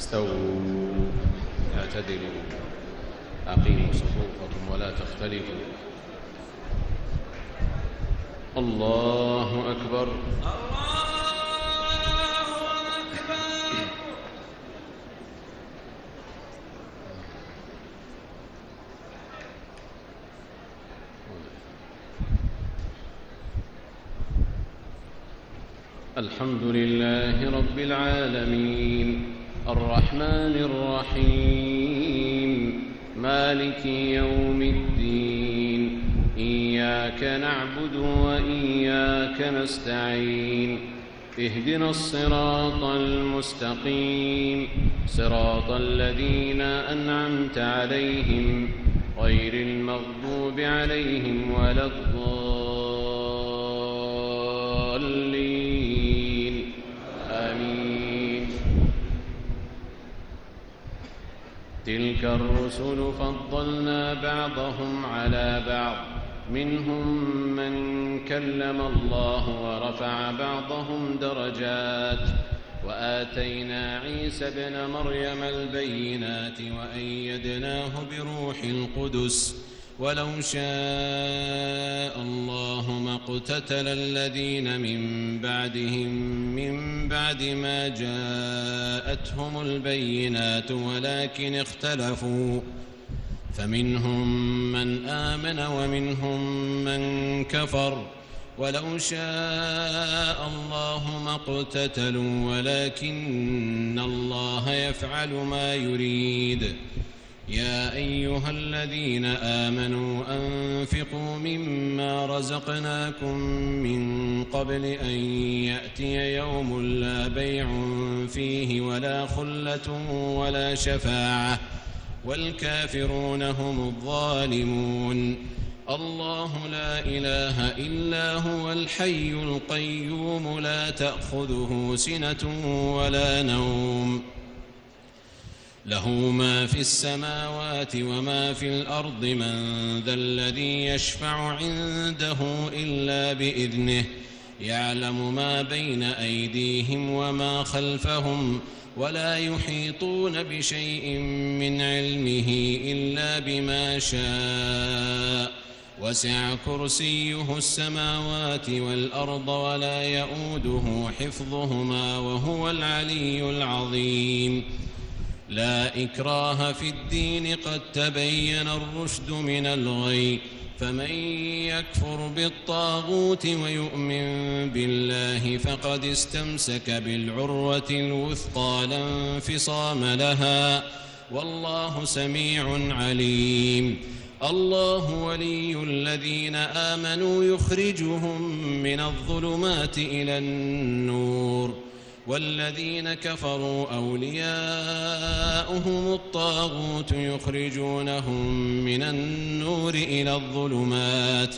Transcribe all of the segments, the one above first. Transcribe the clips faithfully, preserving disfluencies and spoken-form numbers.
استووا اعتدلوا أقيموا صفوفكم ولا تختلفوا. الله أكبر. الحمد لله رب العالمين الرحمن الرحيم مالك يوم الدين إياك نعبد وإياك نستعين اهدنا الصراط المستقيم صراط الذين أنعمت عليهم غير المغضوب عليهم ولا الضالين آمين. تلك الرسل فضلنا بعضهم على بعض منهم من كلم الله ورفع بعضهم درجات وآتينا عيسى ابن مريم البينات وأيدناه بروح القدس ولو شاء الله ما اقتتل الذين من بعدهم من بعد ما جاءتهم البينات ولكن اختلفوا فمنهم من آمن ومنهم من كفر ولو شاء الله ما اقتتلوا ولكن الله يفعل ما يريد. يا أيها الذين آمنوا أنفقوا مما رزقناكم من قبل أن يأتي يوم لا بيع فيه ولا خلة ولا شفاعة والكافرون هم الظالمون. الله لا إله إلا هو الحي القيوم لا تأخذه سنة ولا نوم له ما في السماوات وما في الأرض من ذا الذي يشفع عنده إلا بإذنه يعلم ما بين أيديهم وما خلفهم ولا يحيطون بشيء من علمه إلا بما شاء وسع كرسيه السماوات والأرض ولا يؤوده حفظهما وهو العلي العظيم. لا إكراه في الدين قد تبين الرشد من الغي فمن يكفر بالطاغوت ويؤمن بالله فقد استمسك بالعروة الوثقى لا انفصام لها والله سميع عليم. الله ولي الذين آمنوا يخرجهم من الظلمات إلى النور والذين كفروا أولياؤهم الطاغوت يخرجونهم من النور إلى الظلمات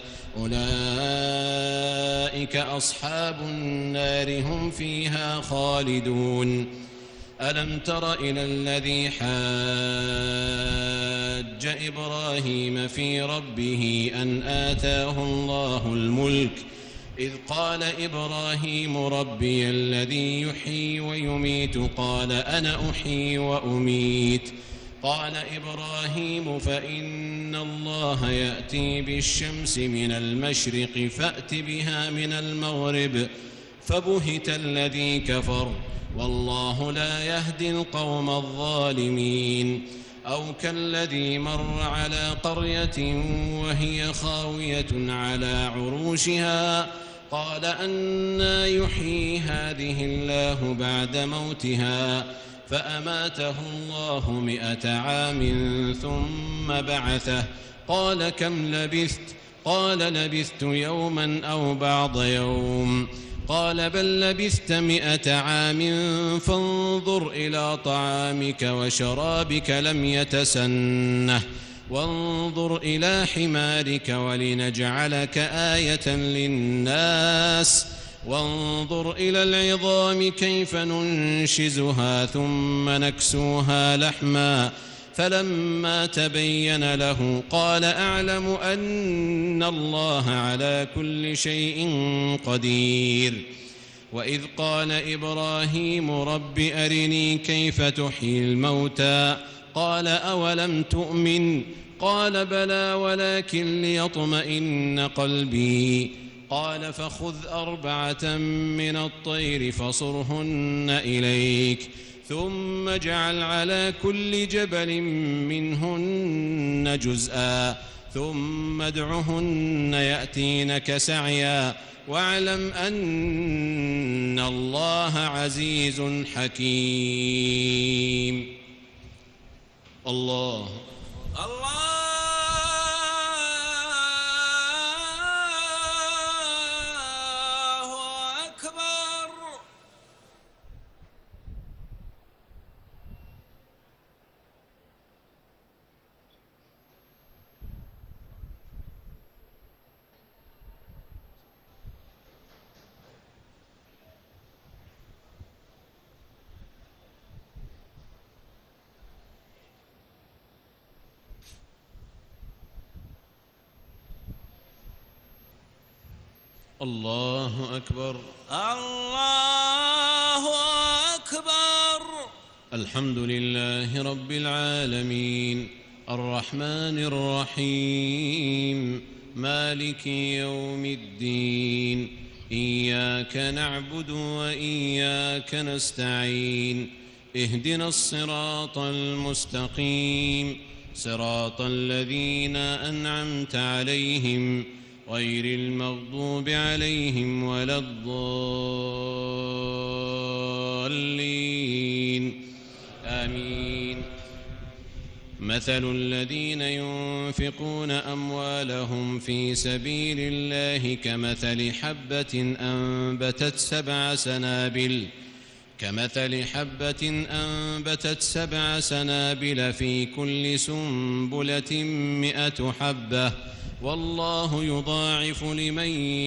أولئك أصحاب النار هم فيها خالدون. ألم تر إلى الذي حاج إبراهيم في ربه أن آتاه الله الملك إذ قال إبراهيم ربي الذي يحيي ويميت قال أنا أحيي وأميت قال إبراهيم فإن الله يأتي بالشمس من المشرق فأت بها من المغرب فبهت الذي كفر والله لا يهدي القوم الظالمين. أو كالذي مر على قرية وهي خاوية على عروشها قال أنى يحيي هذه الله بعد موتها فأماته الله مئة عام ثم بعثه قال كم لبثت قال لبثت يوما أو بعض يوم قال بل لبثت مئة عام فانظر إلى طعامك وشرابك لم يتسنه وانظر إلى حمارك ولنجعلك آية للناس وانظر إلى العظام كيف ننشزها ثم نكسوها لحما فلما تبين له قال أعلم أن الله على كل شيء قدير. وإذ قال إبراهيم رب أرني كيف تحيي الموتى قال أولم تؤمن قال بلى ولكن ليطمئن قلبي قال فخذ أربعة من الطير فصرهن إليك ثم اجعل على كل جبل منهن جزءا ثم ادعهن يأتينك سعيا واعلم أن الله عزيز حكيم. الله الله أكبر. الله أكبر. الله أكبر. الحمد لله رب العالمين الرحمن الرحيم مالك يوم الدين إياك نعبد وإياك نستعين اهدنا الصراط المستقيم صراط الذين أنعمت عليهم غير المغضوب عليهم ولا الضالين آمين. مثل الذين ينفقون أموالهم في سبيل الله كمثل حبة أنبتت سبع سنابل كمثل حبة أنبتت سبع سنابل في كل سنبلة مئة حبة والله يضاعف لمن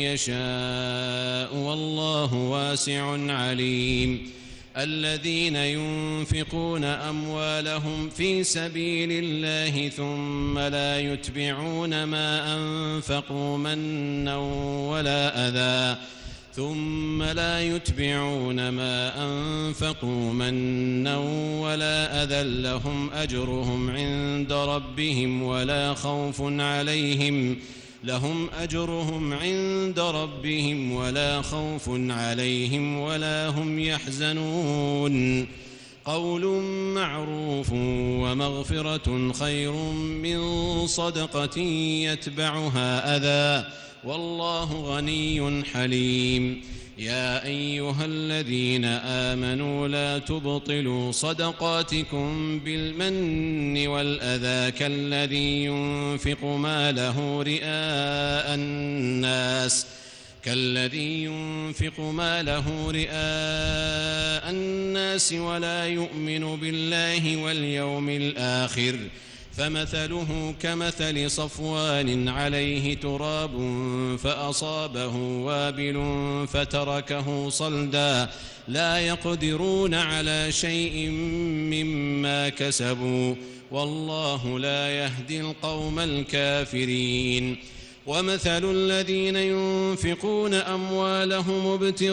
يشاء والله واسع عليم. الذين ينفقون أموالهم في سبيل الله ثم لا يتبعون ما أنفقوا منا ولا أذى ثم لا يتبعون ما أنفقوا منا ولا أذى لهم أجرهم عند ربهم ولا خوف عليهم لهم أجرهم عند ربهم ولا خوف عليهم ولا هم يحزنون. قول معروف ومغفرة خير من صدقة يتبعها أذى والله غني حليم. يا أيها الذين آمنوا لا تبطلوا صدقاتكم بالمن والأذى كالذي ينفق ماله رئاء الناس كالذي ينفق ماله رئاء الناس ولا يؤمن بالله واليوم الآخر فمثله كمثل صفوان عليه تراب فأصابه وابل فتركه صلدا لا يقدرون على شيء مما كسبوا والله لا يهدي القوم الكافرين. ومثل الذين ينفقون أموالهم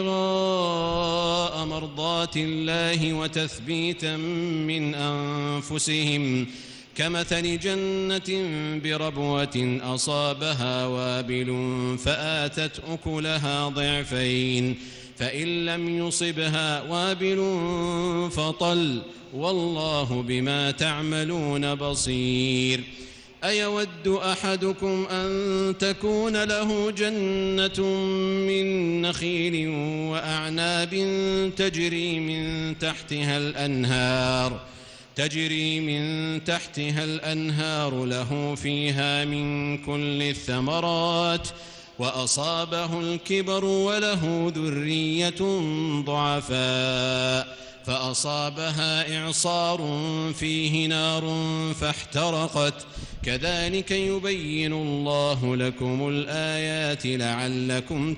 ابتغاء مرضات الله وتثبيتا من أنفسهم كمثل جنة بربوة أصابها وابل فآتت أكلها ضعفين فإن لم يصبها وابل فطل والله بما تعملون بصير. أيود أحدكم أن تكون له جنة من نخيل وأعناب تجري من تحتها الأنهار تجري من تحتها الأنهار له فيها من كل الثمرات وأصابه الكبر وله ذرية ضعفاء فأصابها إعصار فيه نار فاحترقت كذلك يبين الله لكم الآيات لعلكم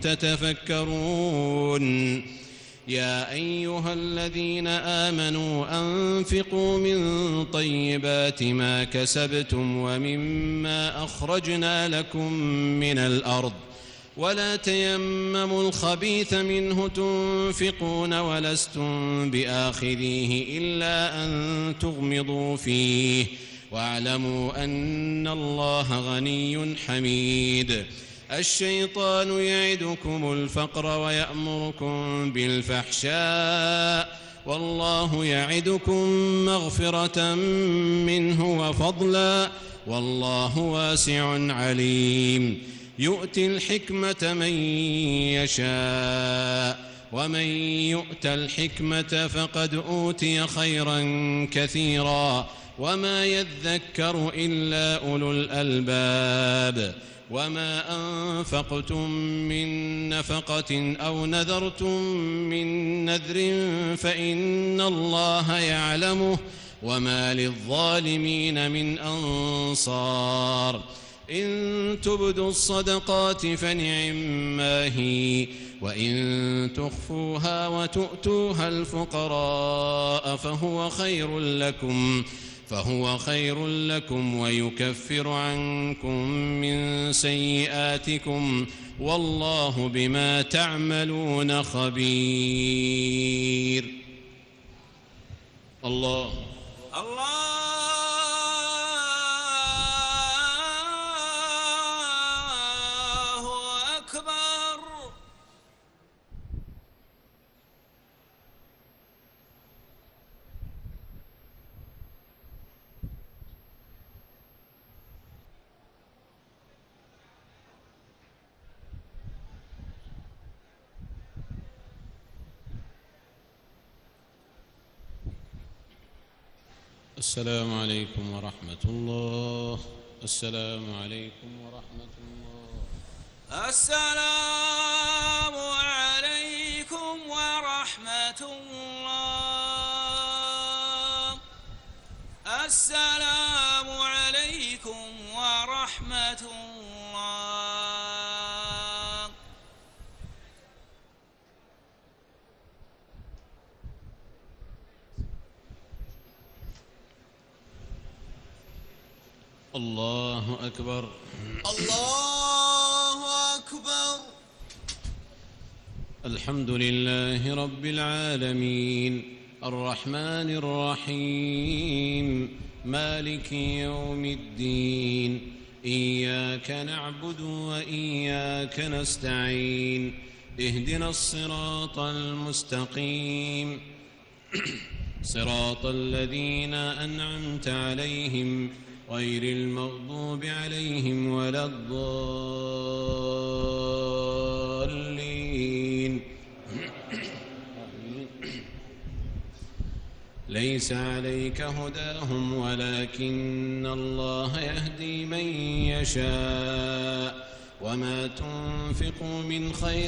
تتفكرون. يا أيها الذين آمنوا أنفقوا من طيبات ما كسبتم ومما أخرجنا لكم من الأرض ولا تيمموا الخبيث منه تنفقون ولستم بآخذيه إلا أن تغمضوا فيه واعلموا أن الله غني حميد. الشيطان يعدكم الفقر ويأمركم بالفحشاء والله يعدكم مغفرة منه وفضلا والله واسع عليم. يؤتي الحكمة من يشاء ومن يؤت الحكمة فقد أوتي خيرا كثيرا وما يذكر إلا أولو الألباب. وما أنفقتم من نفقة أو نذرتم من نذر فإن الله يعلمه وما للظالمين من أنصار. إن تبدوا الصدقات فنعما هي وإن تخفوها وتؤتوها الفقراء فهو خير لكم فهو خير لكم ويكفر عنكم من سيئاتكم والله بما تعملون خبير. الله الله أكبر. السلام عليكم ورحمة الله. السلام عليكم ورحمة الله. السلام عليكم ورحمة الله. السلام عليكم ورحمة الله. الله أكبر. الله أكبر. الحمد لله رب العالمين الرحمن الرحيم مالك يوم الدين إياك نعبد وإياك نستعين اهدنا الصراط المستقيم صراط الذين أنعمت عليهم غير المغضوب عليهم ولا الضالين. ليس عليك هداهم ولكن الله يهدي من يشاء وما تنفقوا من خير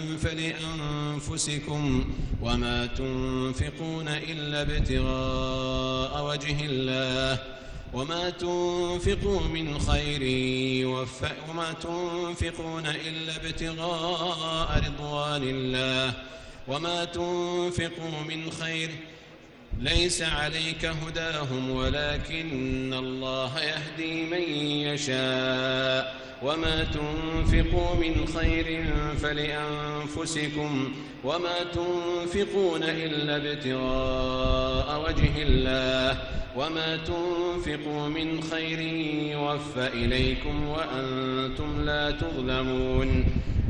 فلأنفسكم وما تنفقون إلا ابتغاء وجه الله وما تنفقوا من خير يوفى وما تنفقون إلا ابتغاء رضوان الله وما تنفقوا من خير ليس عليك هداهم ولكن الله يهدي من يشاء وما تنفقوا من خير فلأنفسكم وما تنفقون إلا ابتغاء وجه الله وما تنفقوا من خير يوفى إليكم وأنتم لا تظلمون.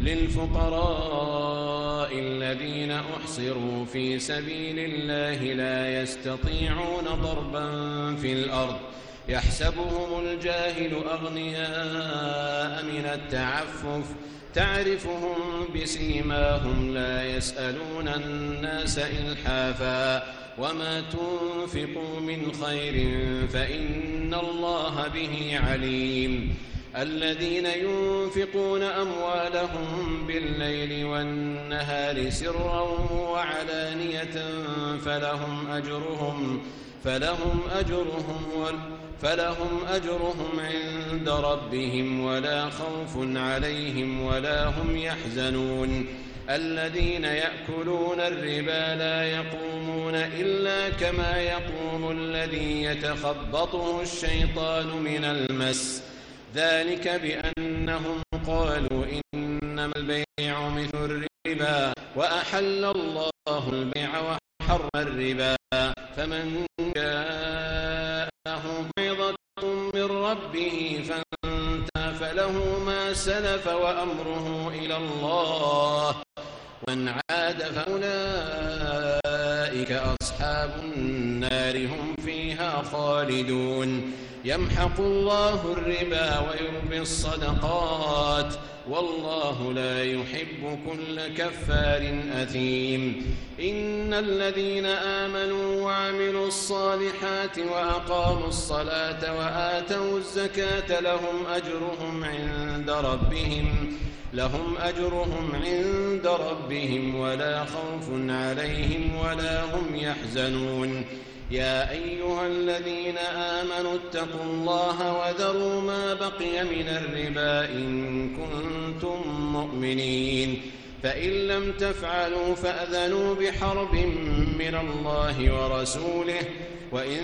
للفقراء الذين أحصروا في سبيل الله لا يستطيعون ضربا في الأرض يحسبهم الجاهل أغنياء من التعفف تعرفهم بسيماهم لا يسألون الناس إلحافا وما تنفقوا من خير فإن الله به عليم. الذين ينفقون أموالهم بالليل والنهار سرا وعلانية فلهم أجرهم فلهم أجرهم فلهم أجرهم عند ربهم ولا خوف عليهم ولا هم يحزنون. الذين يأكلون الربا لا يقومون إلا كما يقوم الذي يتخبطه الشيطان من المس ذلك بأنهم قالوا إن إنما البيع مثل الربا وأحل الله البيع وحرم الربا فمن جاءه موعظة من ربه فانتهى فله ما سلف وأمره إلى الله ومن عاد فأولئك أصحاب النار هم فيها خالدون يمحق الله الربا ويربي الصدقات والله لا يحب كل كفار أثيم إن الذين آمنوا وعملوا الصالحات وأقاموا الصلاة وآتوا الزكاة لهم أجرهم عند ربهم لهم أجرهم عند ربهم ولا خوف عليهم ولا هم يحزنون يا أيها الذين آمنوا اتقوا الله وذروا ما بقي من الربا إن كنتم مؤمنين فإن لم تفعلوا فأذنوا بحرب من الله ورسوله وإن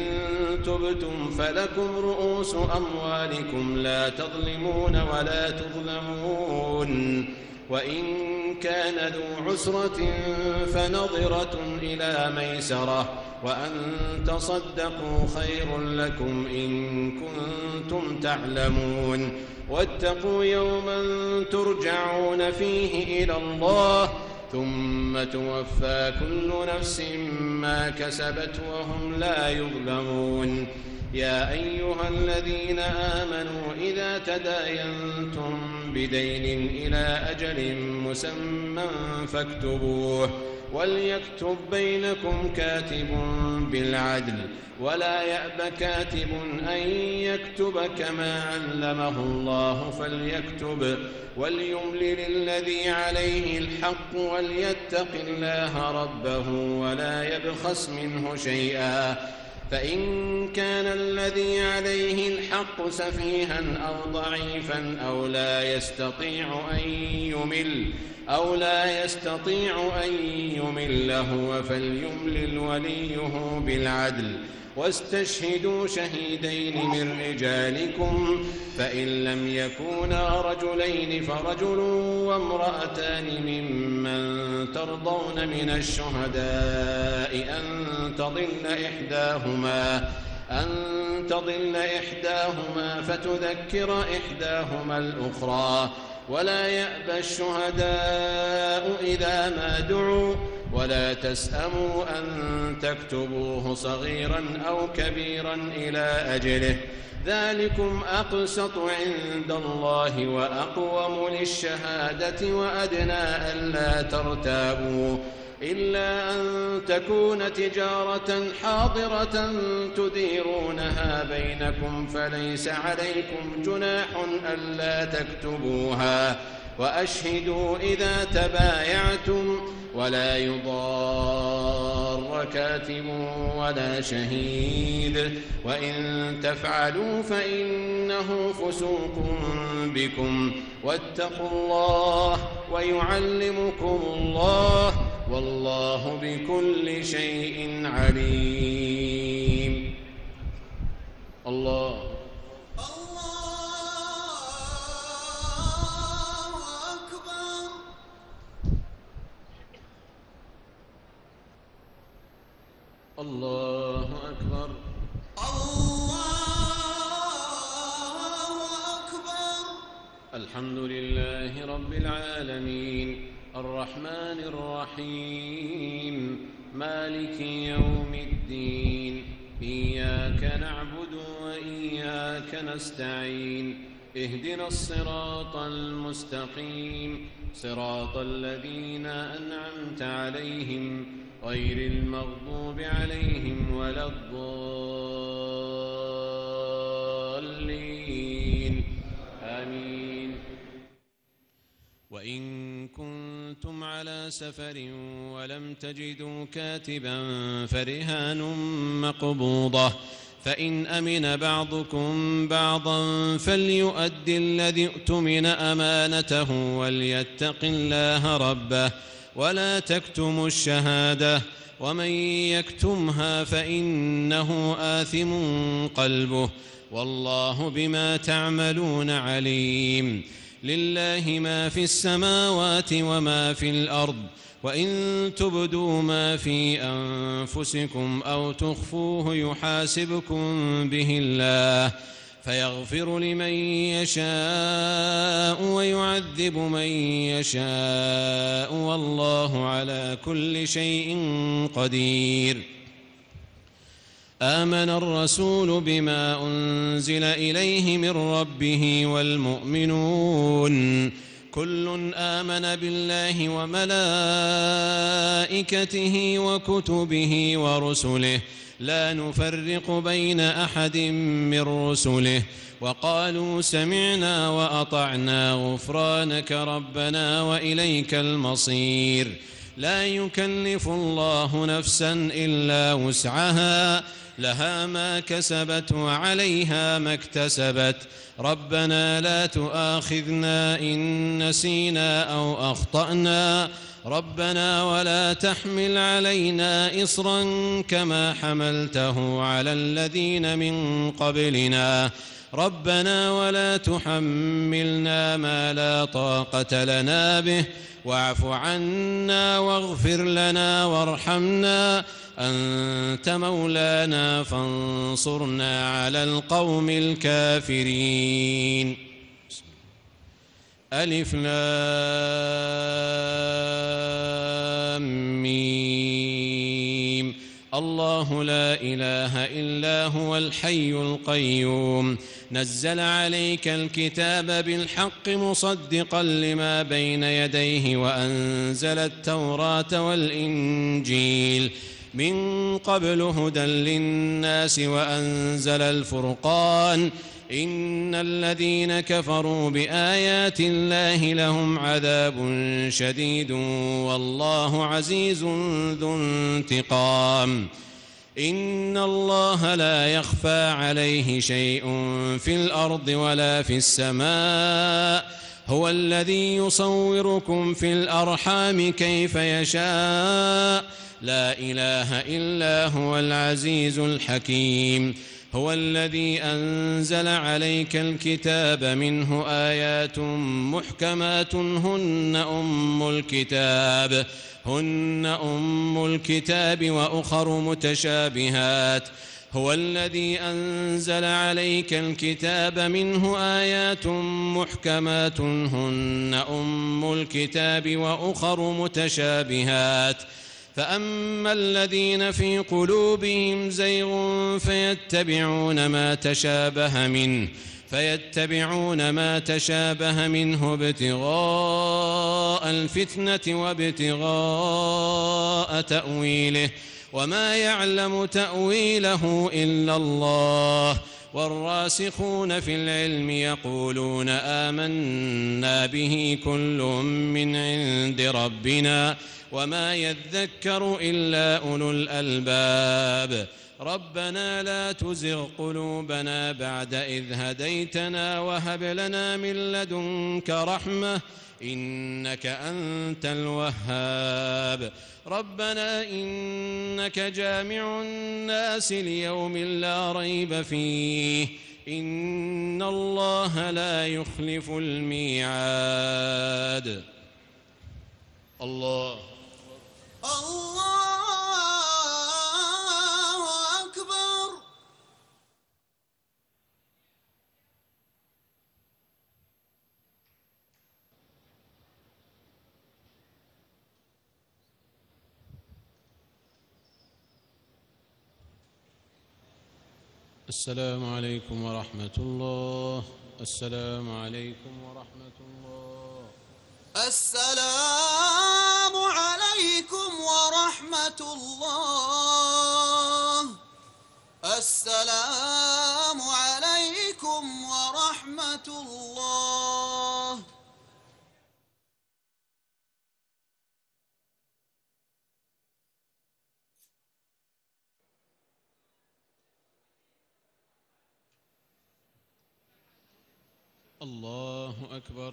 تبتم فلكم رؤوس أموالكم لا تظلمون ولا تظلمون وإن كان ذو عسرة فنظرة إلى ميسرة وأن تصدقوا خير لكم إن كنتم تعلمون واتقوا يوما ترجعون فيه إلى الله ثم توفى كل نفس ما كسبت وهم لا يظلمون يا أيها الذين آمنوا إذا تداينتم بدين إلى أجل مسمى فاكتبوه وليكتب بينكم كاتب بالعدل ولا يأب كاتب أن يكتب كما علمه الله فليكتب وليملل الذي عليه الحق وليتق الله ربه ولا يبخس منه شيئا فإن كان الذي عليه الحق سفيها أو ضعيفا أو لا يستطيع أن يمل أو لا يستطيع أن يمل هو فليملل وليه بالعدل واستشهدوا شهيدين من رجالكم فإن لم يكونا رجلين فرجل وامرأتان ممن ترضون من الشهداء أن تضل إحداهما أن تضل إحداهما فتذكر إحداهما الأخرى ولا يأبى الشهداء إذا ما دعوا ولا تسأموا أن تكتبوه صغيرا أو كبيرا إلى أجله ذلكم أقسط عند الله وأقوم للشهادة وأدنى ألا ترتابوا إلا أن تكون تجارة حاضرة تديرونها بينكم فليس عليكم جناح ألا تكتبوها وأشهدوا إذا تبايعتم ولا يضار كاتب ولا شهيد وإن تفعلوا فإنه فسوق بكم واتقوا الله ويعلمكم الله والله بكل شيء عليم الله الله أكبر الله أكبر الحمد لله رب العالمين الرحمن الرحيم مالك يوم الدين إياك نعبد وإياك نستعين اهدنا الصراط المستقيم صراط الذين أنعمت عليهم غير المغضوب عليهم ولا الضالين آمين وإن كنتم على سفر ولم تجدوا كاتبا فرهان مقبوضة فإن أمن بعضكم بعضا فليؤدي الذي اؤتمن أمانته وليتق الله ربه ولا تكتموا الشهادة ومن يكتمها فإنه آثم قلبه والله بما تعملون عليم لله ما في السماوات وما في الأرض وإن تبدوا ما في أنفسكم أو تخفوه يحاسبكم به الله فيغفر لمن يشاء ويعذب من يشاء والله على كل شيء قدير. آمن الرسول بما أنزل إليه من ربه والمؤمنون كل آمن بالله وملائكته وكتبه ورسله لا نفرق بين أحد من رسله وقالوا سمعنا وأطعنا غفرانك ربنا وإليك المصير. لا يكلف الله نفسا إلا وسعها لها ما كسبت وعليها ما اكتسبت ربنا لا تؤاخذنا إن نسينا أو أخطأنا ربنا ولا تحمل علينا إصرا كما حملته على الذين من قبلنا ربنا ولا تحملنا ما لا طاقة لنا به واعف عنا واغفر لنا وارحمنا أنت مولانا فانصرنا على القوم الكافرين. ألف لام ميم الله لا إله إلا هو الحي القيوم نزل عليك الكتاب بالحق مصدقا لما بين يديه وأنزل التوراة والإنجيل من قبل هدى للناس وأنزل الفرقان إن الذين كفروا بآيات الله لهم عذاب شديد والله عزيز ذو انتقام. إن الله لا يخفى عليه شيء في الأرض ولا في السماء هو الذي يصوركم في الأرحام كيف يشاء لا إله إلا هو العزيز الحكيم. هو الذي أنزل عليك الكتاب منه آيات محكمات هن أم الكتاب هن أم الكتاب وأخر متشابهات هو الذي أنزل عليك الكتاب منه آيات محكمات هن أم الكتاب وأخر متشابهات فأما الذين في قلوبهم زيغ فيتبعون ما تشابه منه فيتبعون ما تشابه منه ابتغاء الفتنة وابتغاء تأويله وما يعلم تأويله إلا الله والراسخون في العلم يقولون آمنا به كل من عند ربنا وما يذكر إلا أولو الألباب. ربنا لا تزغ قلوبنا بعد إذ هديتنا وهب لنا من لدنك رحمة إنك أنت الوهاب. ربنا إنك جامع الناس ليوم لا ريب فيه إن الله لا يخلف الميعاد. الله الله أكبر. السلام عليكم ورحمة الله. السلام عليكم ورحمة الله. السلام عليكم ورحمة الله. السلام عليكم ورحمة الله. الله أكبر.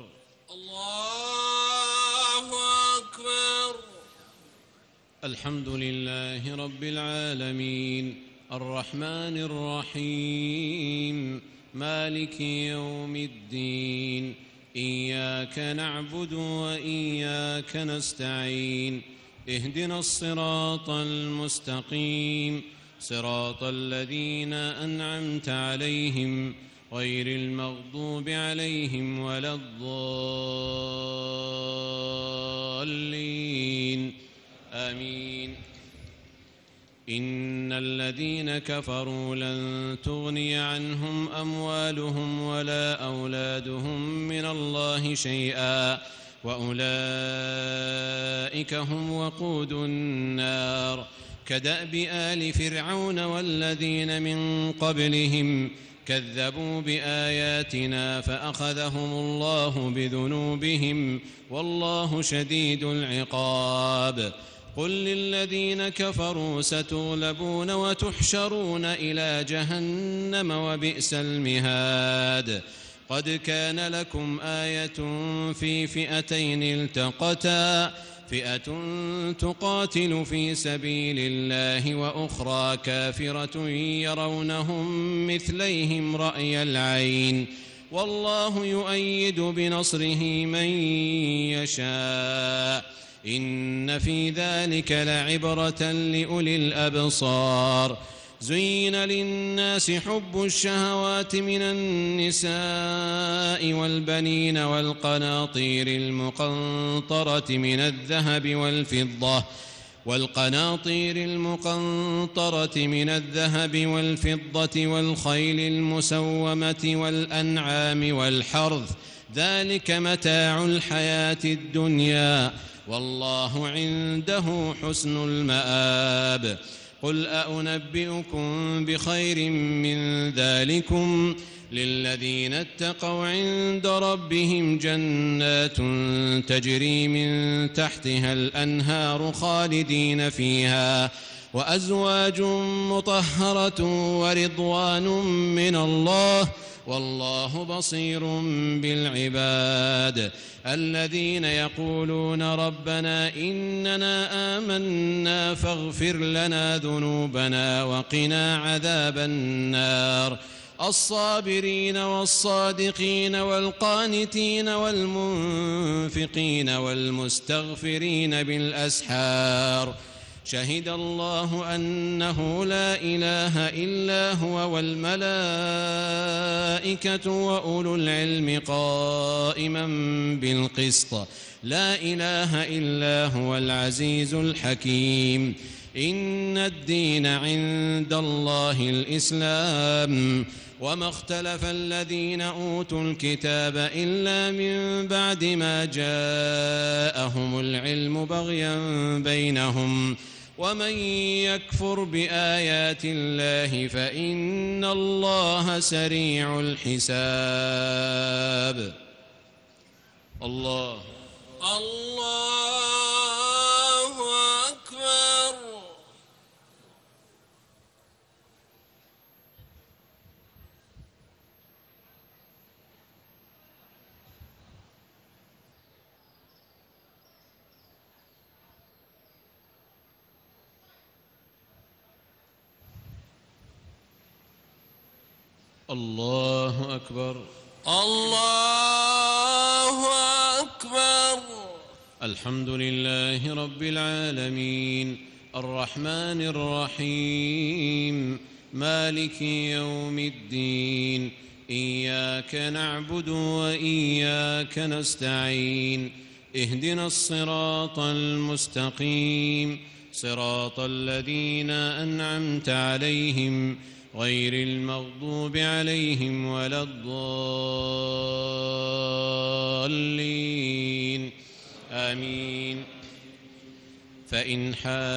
الله أكبر. الحمد لله رب العالمين الرحمن الرحيم مالك يوم الدين إياك نعبد وإياك نستعين اهدنا الصراط المستقيم صراط الذين أنعمت عليهم غير المغضوب عليهم ولا الضالين آمين. إن الذين كفروا لن تغني عنهم أموالهم ولا أولادهم من الله شيئا وأولئك هم وقود النار كدأب آل فرعون والذين من قبلهم كذبوا بآياتنا فأخذهم الله بذنوبهم والله شديد العقاب. قل للذين كفروا ستغلبون وتحشرون إلى جهنم وبئس المهاد. قد كان لكم آية في فئتين التقتا فئة تقاتل في سبيل الله وأخرى كافرة يرونهم مثليهم رأي العين والله يؤيد بنصره من يشاء إن في ذلك لعبرة لأولي الأبصار. زين للناس حب الشهوات من النساء والبنين والقناطير المقنطرة من الذهب والفضة والقناطير المقنطرة من الذهب والفضة والخيل المسومة والأنعام والحرث ذلك متاع الحياة الدنيا والله عنده حسن المآب. قل أأنبئكم بخير من ذلكم للذين اتقوا عند ربهم جنات تجري من تحتها الأنهار خالدين فيها وأزواج مطهرة ورضوان من الله والله بصير بالعباد. الذين يقولون ربنا إننا آمنا فاغفر لنا ذنوبنا وقنا عذاب النار. الصابرين والصادقين والقانتين والمنفقين والمستغفرين بالأسحار. شهد الله أنه لا إله إلا هو والملائكة وأولو العلم قائما بالقسط لا إله إلا هو العزيز الحكيم. إن الدين عند الله الإسلام وما اختلف الذين أوتوا الكتاب إلا من بعد ما جاءهم العلم بغيا بينهم ومن يكفر بآيات الله فإن الله سريع الحساب. الله الله أكبر. الله أكبر. الله أكبر. الحمد لله رب العالمين الرحمن الرحيم مالك يوم الدين إياك نعبد وإياك نستعين اهدنا الصراط المستقيم صراط الذين أنعمت عليهم غير المغضوب عليهم ولا الضالين آمين. فإن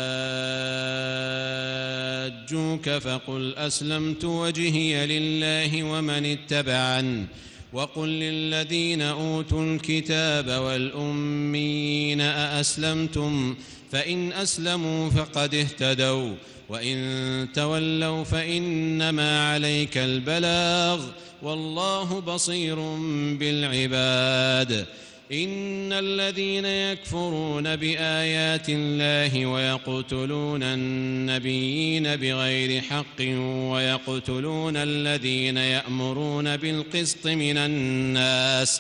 حاجوك فقل أسلمت وجهي لله ومن اتبعن وقل للذين أوتوا الكتاب والأمين أأسلمتم فإن أسلموا فقد اهتدوا وإن تولوا فإنما عليك البلاغ والله بصير بالعباد. إن الذين يكفرون بآيات الله ويقتلون النبيين بغير حق ويقتلون الذين يأمرون بالقسط من الناس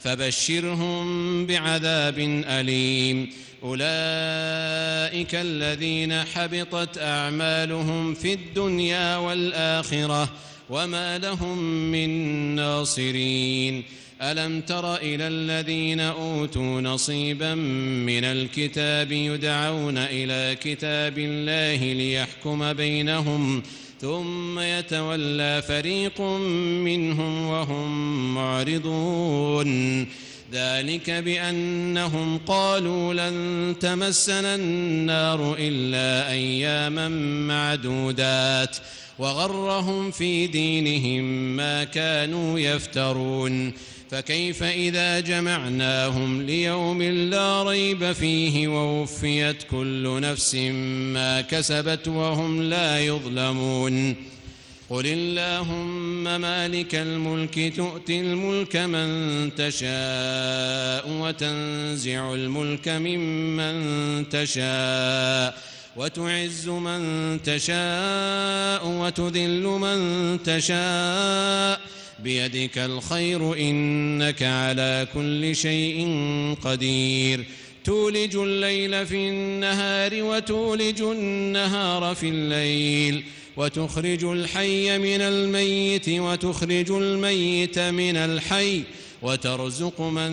فبشرهم بعذاب أليم. أولئك الذين حبطت أعمالهم في الدنيا والآخرة وما لهم من ناصرين. ألم تر إلى الذين أوتوا نصيبا من الكتاب يدعون إلى كتاب الله ليحكم بينهم ثم يتولى فريق منهم وهم معرضون. ذلك بأنهم قالوا لن تمسنا النار إلا أياما معدودات وغرهم في دينهم ما كانوا يفترون. فكيف إذا جمعناهم ليوم لا ريب فيه ووفيت كل نفس ما كسبت وهم لا يظلمون. قل اللهم مالك الملك تؤتي الملك من تشاء وتنزع الملك ممن تشاء وتعز من تشاء وتذل من تشاء بيدك الخير إنك على كل شيء قدير. تولج الليل في النهار وتولج النهار في الليل وتخرج الحي من الميت وتخرج الميت من الحي وترزق من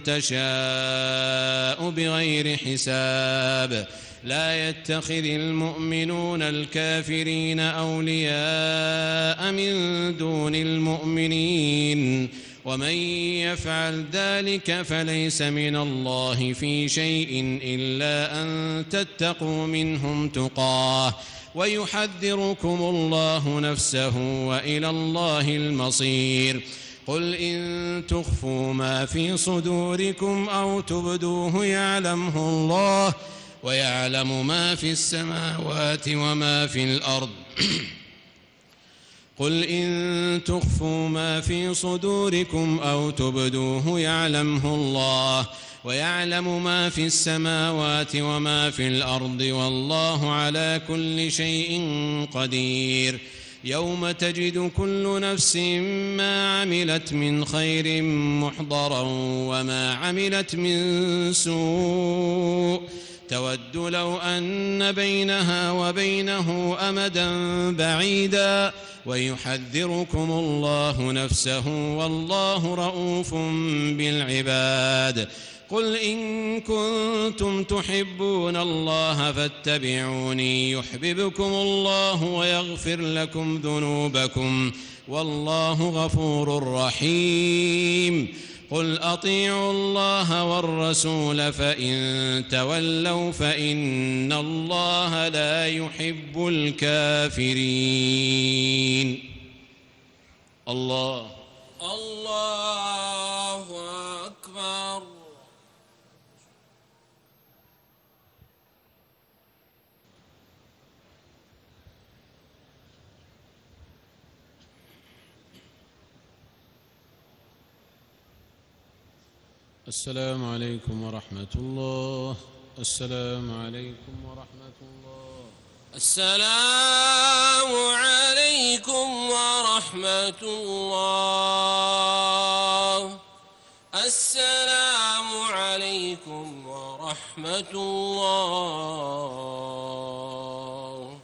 تشاء بغير حساب. لا يتخذ المؤمنون الكافرين أولياء من دون المؤمنين ومن يفعل ذلك فليس من الله في شيء إلا أن تتقوا منهم تقاه ويحذركم الله نفسه وإلى الله المصير. قل إن تخفوا ما في صدوركم أو تبدوه يعلمه الله ويعلم ما في السماوات وما في الأرض. قل إن تخفوا ما في صدوركم أو تبدوه يعلمه الله ويعلم ما في السماوات وما في الأرض والله على كل شيء قدير. يوم تجد كل نفس ما عملت من خير محضرا وما عملت من سوء تود لو أن بينها وبينه أمدا بعيدا ويحذركم الله نفسه والله رؤوف بالعباد. قل إن كنتم تحبون الله فاتبعوني يحببكم الله ويغفر لكم ذنوبكم والله غفور رحيم. قل أطيعوا الله والرسول فإن تولوا فإن الله لا يحب الكافرين. الله الله أكبر. السلام عليكم ورحمة الله. السلام عليكم ورحمة الله. السلام عليكم ورحمة الله. السلام عليكم ورحمة الله.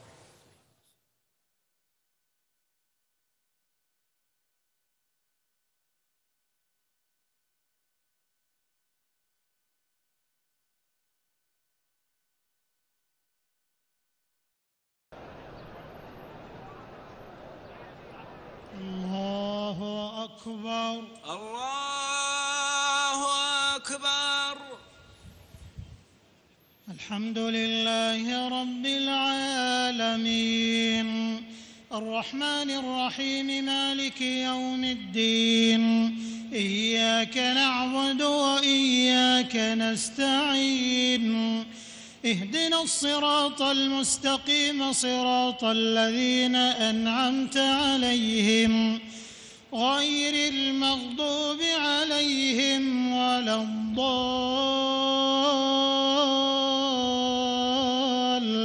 الله أكبر. الله أكبر. الحمد لله رب العالمين الرحمن الرحيم مالك يوم الدين إياك نعبد وإياك نستعين اهدنا الصراط المستقيم صراط الذين أنعمت عليهم غير المغضوب عليهم ولا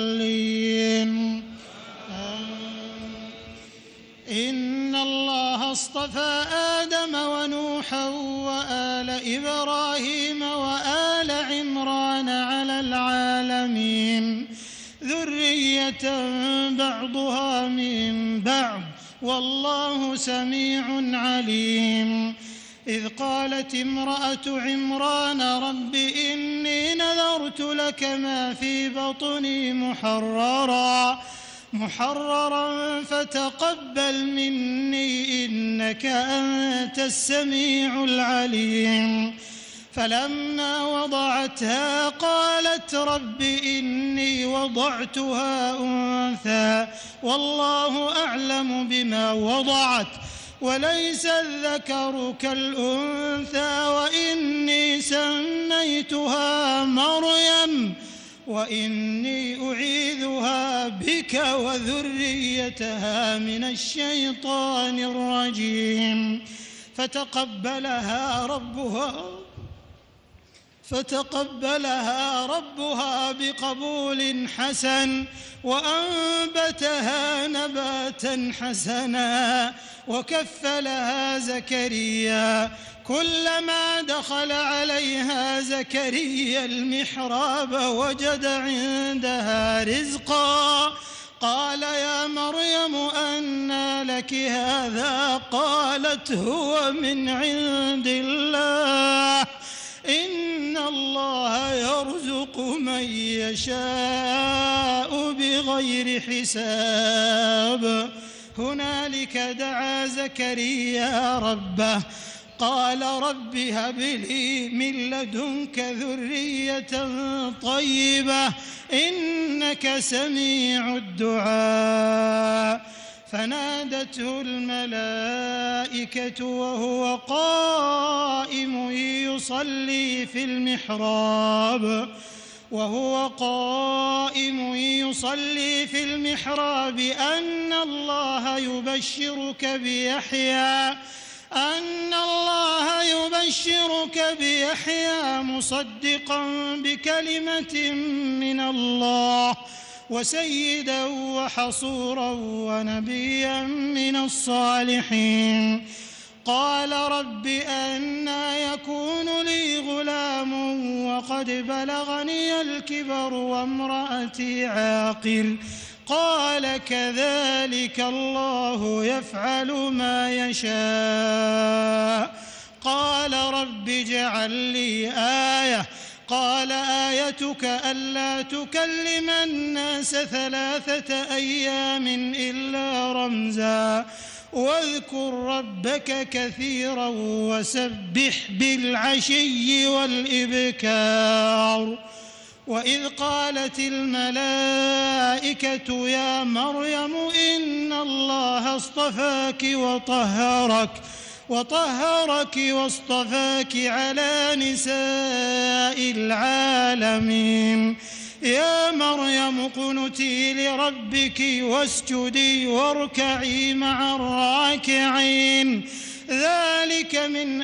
الضالين. إن الله اصطفى آدم ونوحا وآل إبراهيم وآل عمران على العالمين ذرية بعضها من بعض والله سميع عليم. إذ قالت امرأة عمران رب إني نذرت لك ما في بطني محررا محررا فتقبل مني إنك أنت السميع العليم. فلما وضعتها قالت رب إني وضعتها أنثى والله أعلم بما وضعت وليس الذكر كالأنثى وإني سميتها مريم وإني أعيذها بك وذريتها من الشيطان الرجيم. فتقبلها ربها فتقبلها ربها بقبول حسن وأنبتها نباتا حسنا وكفلها زكريا. كلما دخل عليها زكريا المحراب وجد عندها رزقا قال يا مريم أنى لك هذا قالت هو من عند الله إن الله يرزق من يشاء بغير حساب. هنالك دعا زكريا ربه قال رب هب لي من لدنك ذرية طيبة إنك سميع الدعاء. فنادته الملائكة وهو قائم يصلي في المحراب وهو قائم يصلي في المحراب أن الله يبشرك بيحيى أن الله يبشرك بيحيى مصدقا بكلمة من الله وسيدا وحصورا ونبيا من الصالحين. قال رب أنى يكون لي غلام وقد بلغني الكبر وامرأتي عاقر قال كذلك الله يفعل ما يشاء. قال رب اجعل لي آية قال آيتك ألا تكلم الناس ثلاثة أيام إلا رمزا واذكر ربك كثيرا وسبح بالعشي والإبكار. وإذ قالت الملائكة يا مريم إن الله اصطفاك وطهرك وطهرك واصطفاك على نساء العالمين. يا مريم اقنتي لربك واسجدي واركعي مع الراكعين. ذلك من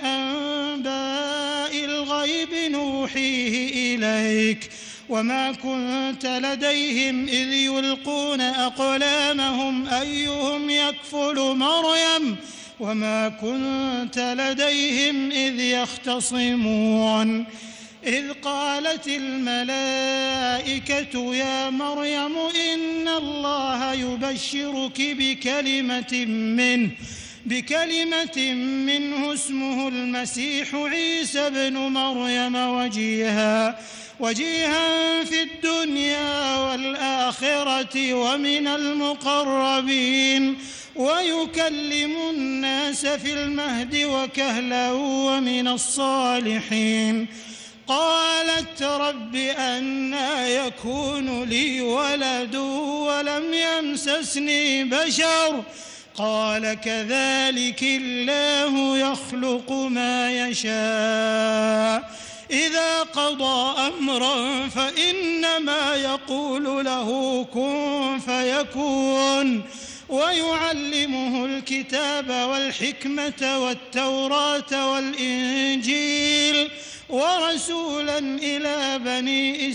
أنباء الغيب نوحيه إليك وما كنت لديهم إذ يلقون أقلامهم أيهم يكفل مريم وما كنت لديهم إذ يختصمون. إذ قالت الملائكة يا مريم إن الله يبشرك بكلمة منه بكلمة منه اسمه المسيح عيسى بن مريم وجيها وجيها في الدنيا والآخرة ومن المقربين ويكلم الناس في المهد وكهلا ومن الصالحين. قالت رب أنى يكون لي ولد ولم يمسسني بشر قال كذلك الله يخلق ما يشاء إذا قضى أمرا فإنما يقول له كن فيكون. ويعلمه الكتاب والحكمة والتوراة والإنجيل ورسولا إلى بني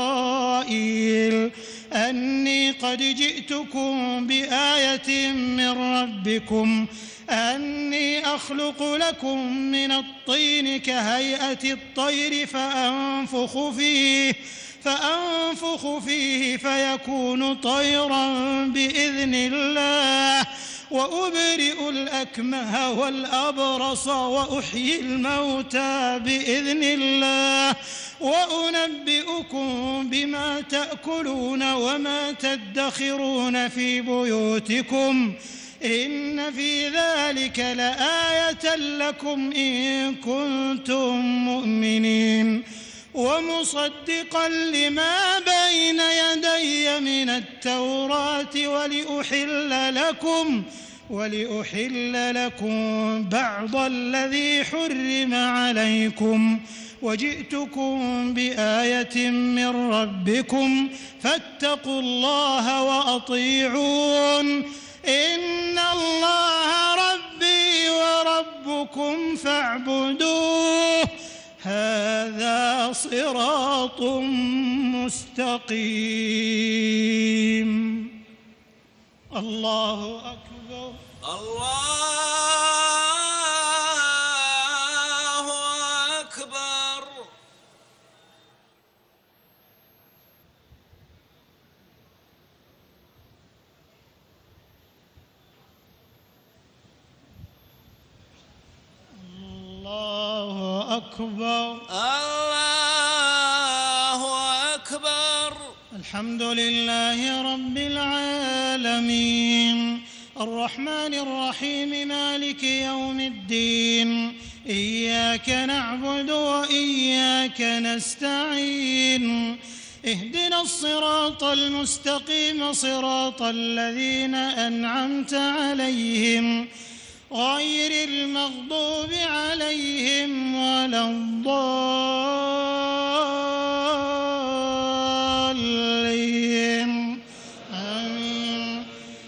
إسرائيل أني قد جئتكم بآية من ربكم أني أخلق لكم من الطين كهيئة الطير فأنفخ فيه فأنفخ فيه فيكون طيرا بإذن الله وأبرئ الأكمه والأبرص وأحيي الموتى بإذن الله وأنبئكم بما تأكلون وما تدخرون في بيوتكم إن في ذلك لآية لكم إن كنتم مؤمنين ومصدقا لما بين يدي من التوراة ولأحل لكم ولأحل لكم بعض الذي حرم عليكم وجئتكم بآية من ربكم فاتقوا الله وأطيعون إن الله ربي وربكم فاعبدوه هذا صراط مستقيم. الله أكبر. الله أكبر. الله أكبر. الله أكبر. الحمد لله رب العالمين الرحمن الرحيم مالك يوم الدين إياك نعبد وإياك نستعين اهدنا الصراط المستقيم صراط الذين أنعمت عليهم غير المغضوب عليهم ولا الضالين آمين.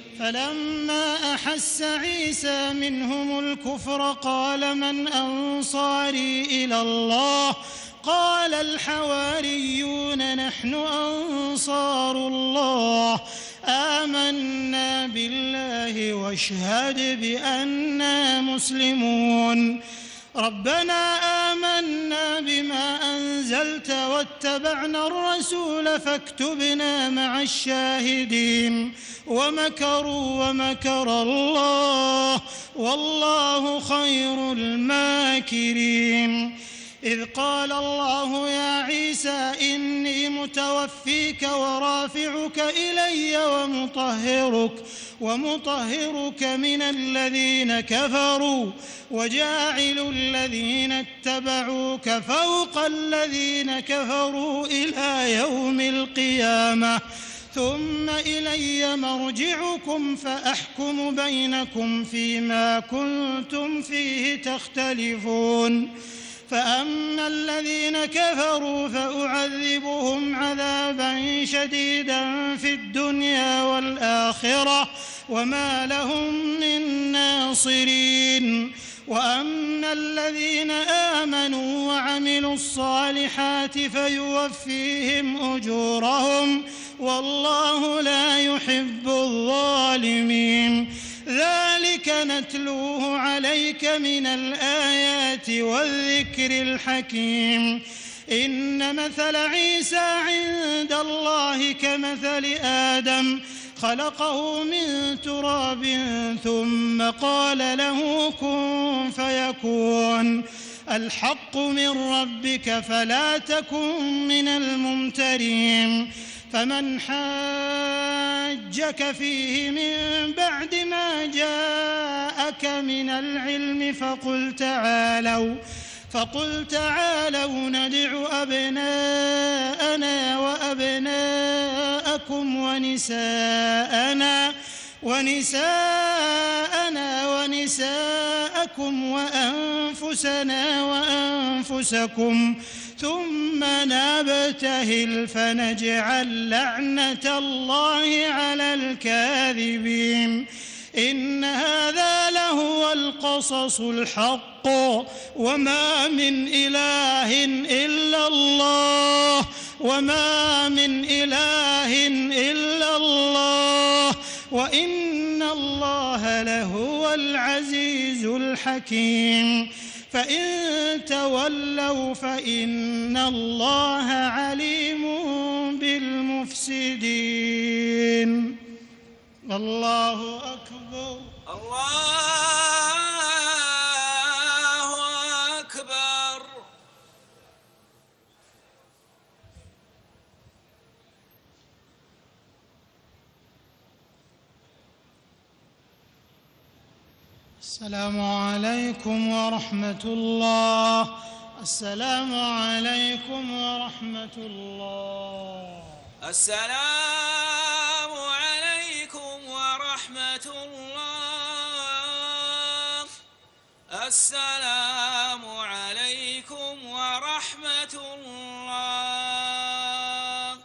فلما أحس عيسى منهم الكفر قال من أنصاري إلى الله قال الحواريون نحن أنصار الله آمنا بالله واشهد بأننا مسلمون ربنا آمنا بما أنزلت واتبعنا الرسول فاكتبنا مع الشاهدين ومكروا ومكر الله والله خير الماكرين إذ قال الله يا عيسى إني متوفيك ورافعك إلي ومطهرك ومطهرك من الذين كفروا وجاعل الذين اتبعوك فوق الذين كفروا إلى يوم القيامة ثم إلي مرجعكم فأحكم بينكم فيما كنتم فيه تختلفون فأما الذين كفروا فأعذبهم عذابا شديدا في الدنيا والآخرة وما لهم من ناصرين وأما الذين آمنوا وعملوا الصالحات فيوفيهم أجورهم والله لا يحب الظالمين ذلك نتلوه عليك من الآيات والذكر الحكيم إن مثل عيسى عند الله كمثل آدم خلقه من تراب ثم قال له كن فيكون الحق من ربك فلا تكن من الممترين فمن حاجك فيه من بعد ما جاءك من العلم فقل تعالوا فقل تعالوا ندع أبناءنا وأبناءكم ونساءنا ونساءنا ونساءكم وأنفسنا وأنفسكم ثم نبتهل فنجعل لعنة الله على الكاذبين إن هذا لهو القصص الحق وما من إله إلا الله وما من إله إلا الله وإن الله لهو العزيز الحكيم فإن تولوا فإن الله عليم بالمفسدين. الله أكبر. الله أكبر. السلام عليكم ورحمة الله. السلام عليكم ورحمة الله. السلام عليكم ورحمة الله. السلام عليكم ورحمة الله.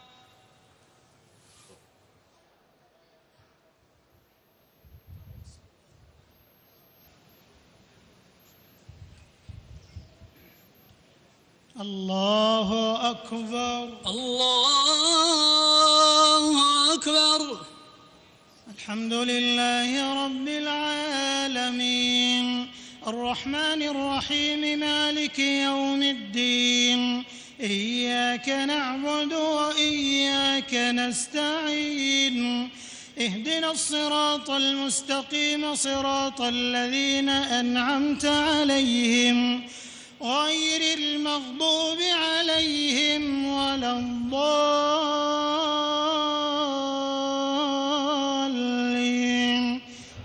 الله أكبر. الله أكبر. الحمد لله رب العالمين الرحمن الرحيم مالك يوم الدين إياك نعبد وإياك نستعين اهدنا الصراط المستقيم صراط الذين أنعمت عليهم غير المغضوب عليهم ولا الضالين.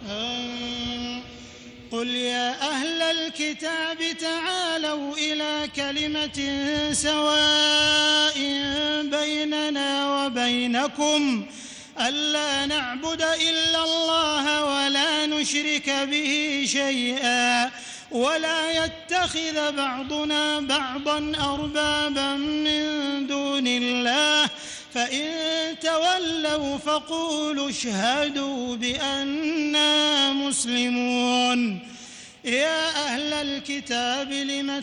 قل يا أهل الكتاب تعالوا إلى كلمة سواء بيننا وبينكم ألا نعبد إلا الله ولا نشرك به شيئا ولا يتخذ بعضنا بعضا أربابا من دون الله فإن تولوا فقولوا اشهدوا بأننا مسلمون. يا أهل الكتاب لم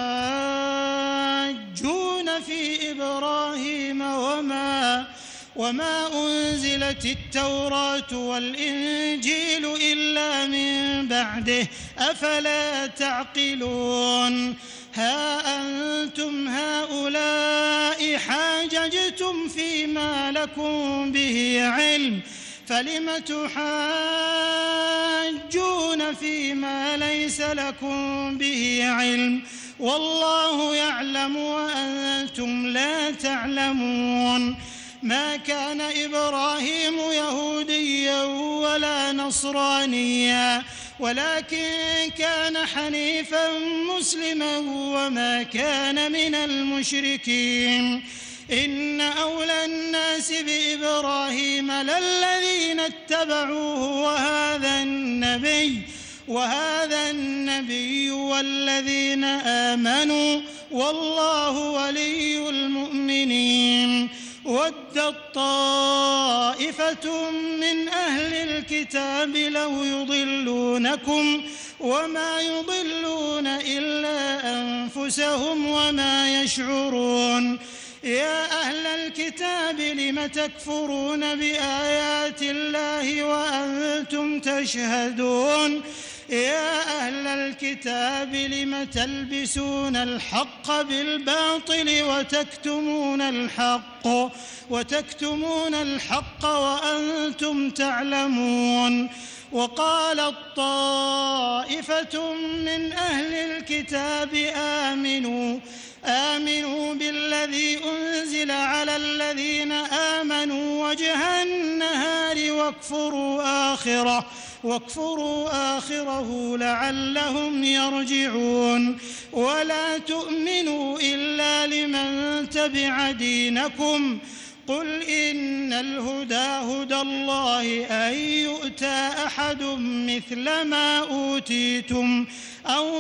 تحاجون في إبراهيم وما وما أنزلت التوراة والإنجيل إلا من بعده أفلا تعقلون. ها أنتم هؤلاء حاججتم فيما لكم به علم فلم تحاجون فيما ليس لكم به علم والله يعلم وأنتم لا تعلمون. ما كان إبراهيم يهوديا ولا نصرانيا ولكن كان حنيفا مسلما وما كان من المشركين. إن أولى الناس بإبراهيم للذين اتبعوه وهذا النبي وهذا النبي والذين آمنوا والله ولي المؤمنين. ودت طائفة من أهل الكتاب لو يضلونكم وما يضلون إلا أنفسهم وما يشعرون. يا أهل الكتاب لم تكفرون بآيات الله وأنتم تشهدون. يا أهل الكتاب لم تلبسون الحق بالباطل وتكتمون الحق وتكتمون الحق وأنتم تعلمون. وقالت طائفة من أهل الكتاب آمنوا آمنوا بالذي أنزل على الذين آمنوا وجه النهار واكفروا آخره واكفروا آخره لعلهم يرجعون. ولا تؤمنوا إلا لمن تبع دينكم قل إن الهدى هدى الله أن يؤتى أحد مثل ما أوتيتم أو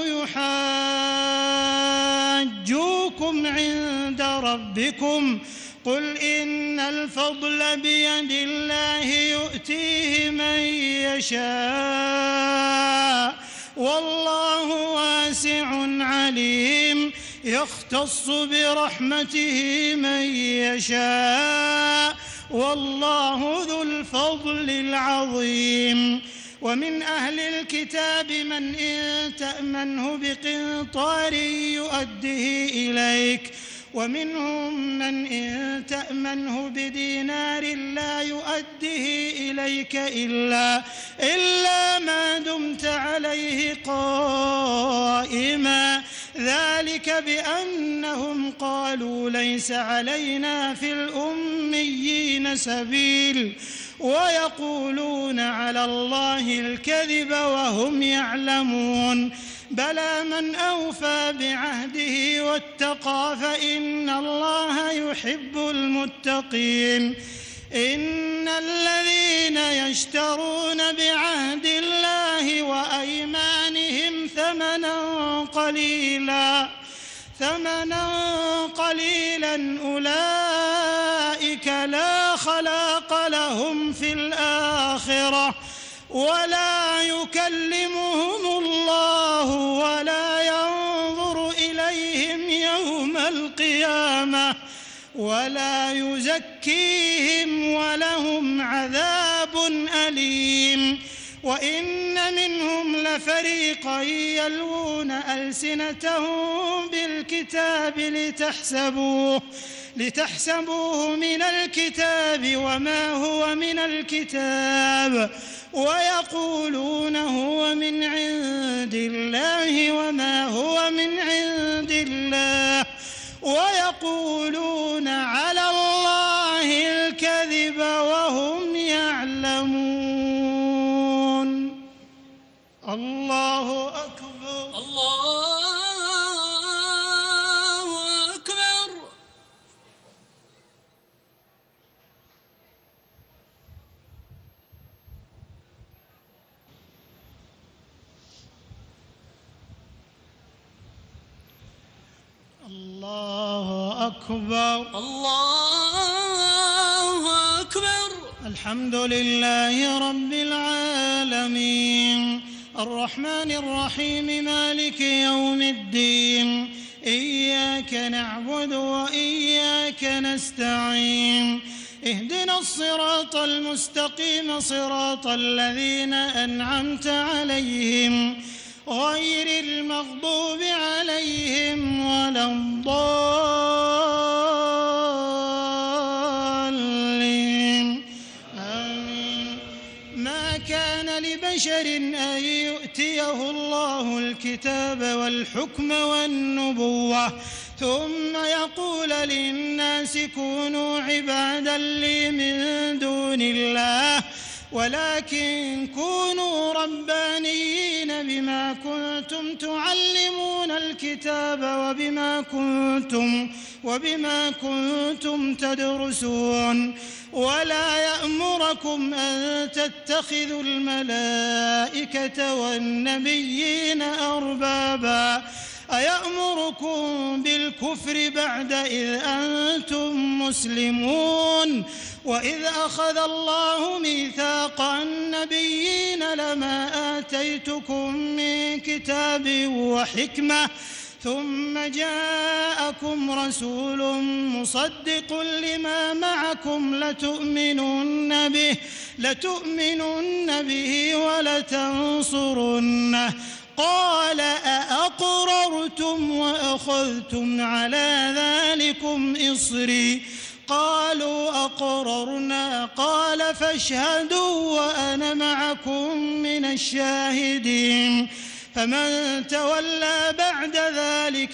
يحاجوكم عند ربكم قل إن الفضل بيد الله يؤتيه من يشاء والله واسع عليم. يختص برحمته من يشاء والله ذو الفضل العظيم. ومن أهل الكتاب من إن تأمنه بقنطار يؤده إليك ومنهم من إن تأمنه بدينار لا يؤده إليك إلا, إلا ما دمت عليه قائما ذلك بأنهم قالوا ليس علينا في الأميين سبيل ويقولون على الله الكذب وهم يعلمون بلى من أوفى بعهده واتقى فإن الله يحب المتقين إن الذين يشترون بعهد الله وأيمانهم ثمنا قليلا ثمنا قليلا أولئك لا خلاق لهم في الآخرة ولا يكلمهم الله ولا ينظر إليهم يوم القيامة ولا يزكيهم ولهم عذاب أليم وإن منهم لفريقا يلوون ألسنتهم بالكتاب لتحسبوه لتحسبوه من الكتاب وما هو من الكتاب ويقولون هو من عند الله وما هو من عند الله ويقولون على الله الكذب وهم يعلمون. الله أكبر. الله أكبر. الله أكبر. الله أكبر. الحمد لله رب العالمين الرحمن الرحيم مالك يوم الدين إياك نعبد وإياك نستعين اهدنا الصراط المستقيم صراط الذين أنعمت عليهم غير المغضوب عليهم ولا الضالين آمين. ما كان لبشر أن يؤتيه الله الكتاب والحكم والنبوة ثم يقول للناس كونوا عبادا لي من دون الله ولكن كونوا ربانيين بما كنتم تعلمون الكتاب وبما كنتم وبما كنتم تدرسون ولا يأمركم أن تتخذوا الملائكة والنبيين أربابا أيأمركم بالكفر بعد إذ أنتم مسلمون وإذ أخذ الله ميثاق النبيين لما آتيتكم من كتاب وحكمة ثم جاءكم رسول مصدق لما معكم لتؤمنن به لتؤمنن به ولتنصرنه قال أأقررتم وأخذتم على ذلكم إصري قالوا أقررنا قال فاشهدوا وأنا معكم من الشاهدين فمن تولى بعد ذلك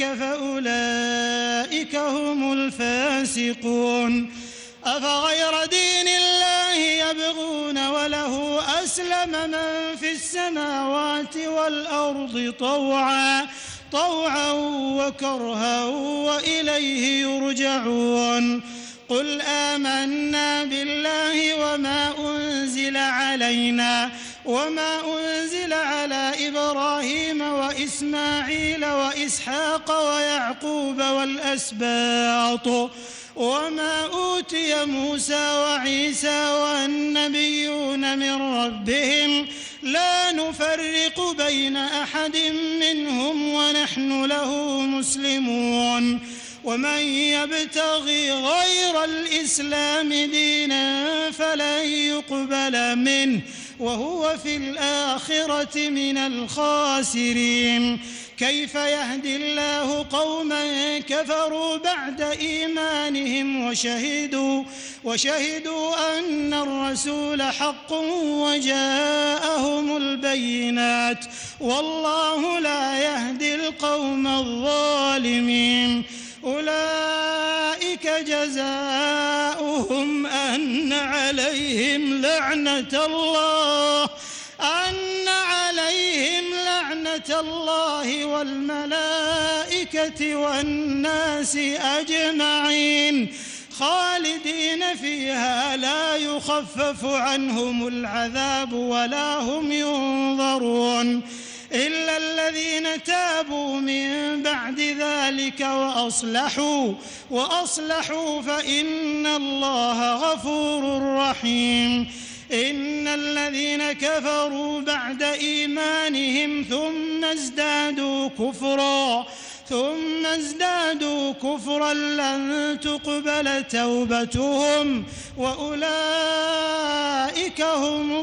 فأولئك هم الفاسقون أفغير دين الله يبغون وله أسلم من في السماوات والأرض طوعا طوعا وكرها وإليه يرجعون قل آمنا بالله وما أنزل علينا وما أنزل على إبراهيم وإسماعيل وإسحاق ويعقوب والأسباط وما أوتي موسى وعيسى والنبيون من ربهم لا نفرق بين أحد منهم ونحن له مسلمون ومن يبتغي غير الإسلام دينا فلن يقبل منه وهو في الآخرة من الخاسرين. كيف يهدي الله قوما كفروا بعد إيمانهم وشهدوا, وشهدوا أن الرسول حق وجاءهم البينات والله لا يهدي القوم الظالمين. أولئك جزاؤهم أن عليهم لعنة الله أن عليهم لعنة الله والملائكة والناس أجمعين خالدين فيها لا يخفف عنهم العذاب ولا هم ينظرون إلا الذين تابوا من بعد ذلك وأصلحوا وأصلحوا فإن الله غفور رحيم. إن الذين كفروا بعد إيمانهم ثم ازدادوا كفرا ثم ازدادوا كفرا لن تقبل توبتهم وأولئك هم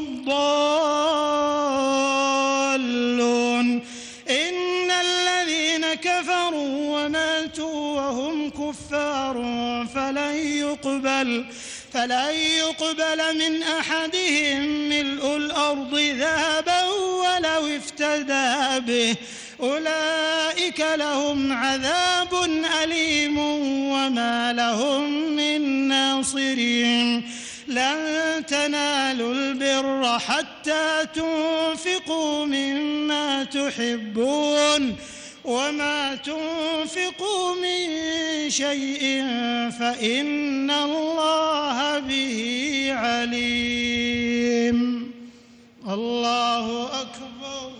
الضالون. إن الذين كفروا وماتوا وهم كفار فلن يقبل فلن يقبل من أحدهم ملء الأرض ذهبا ولو افتدى به أولئك لهم عذاب أليم وما لهم من ناصرين. لن تنالوا البر حتى تنفقوا مما تحبون وما تنفقوا من شيء فإن الله به عليم. الله أكبر.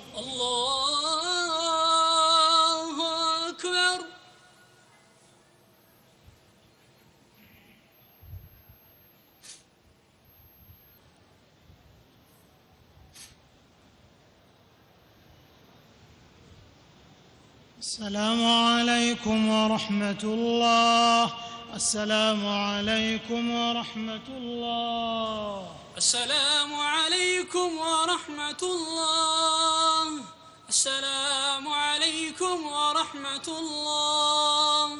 الله أكبر. السلام عليكم ورحمة الله. السلام عليكم ورحمة الله. السلام عليكم ورحمة الله. السلام عليكم ورحمة الله.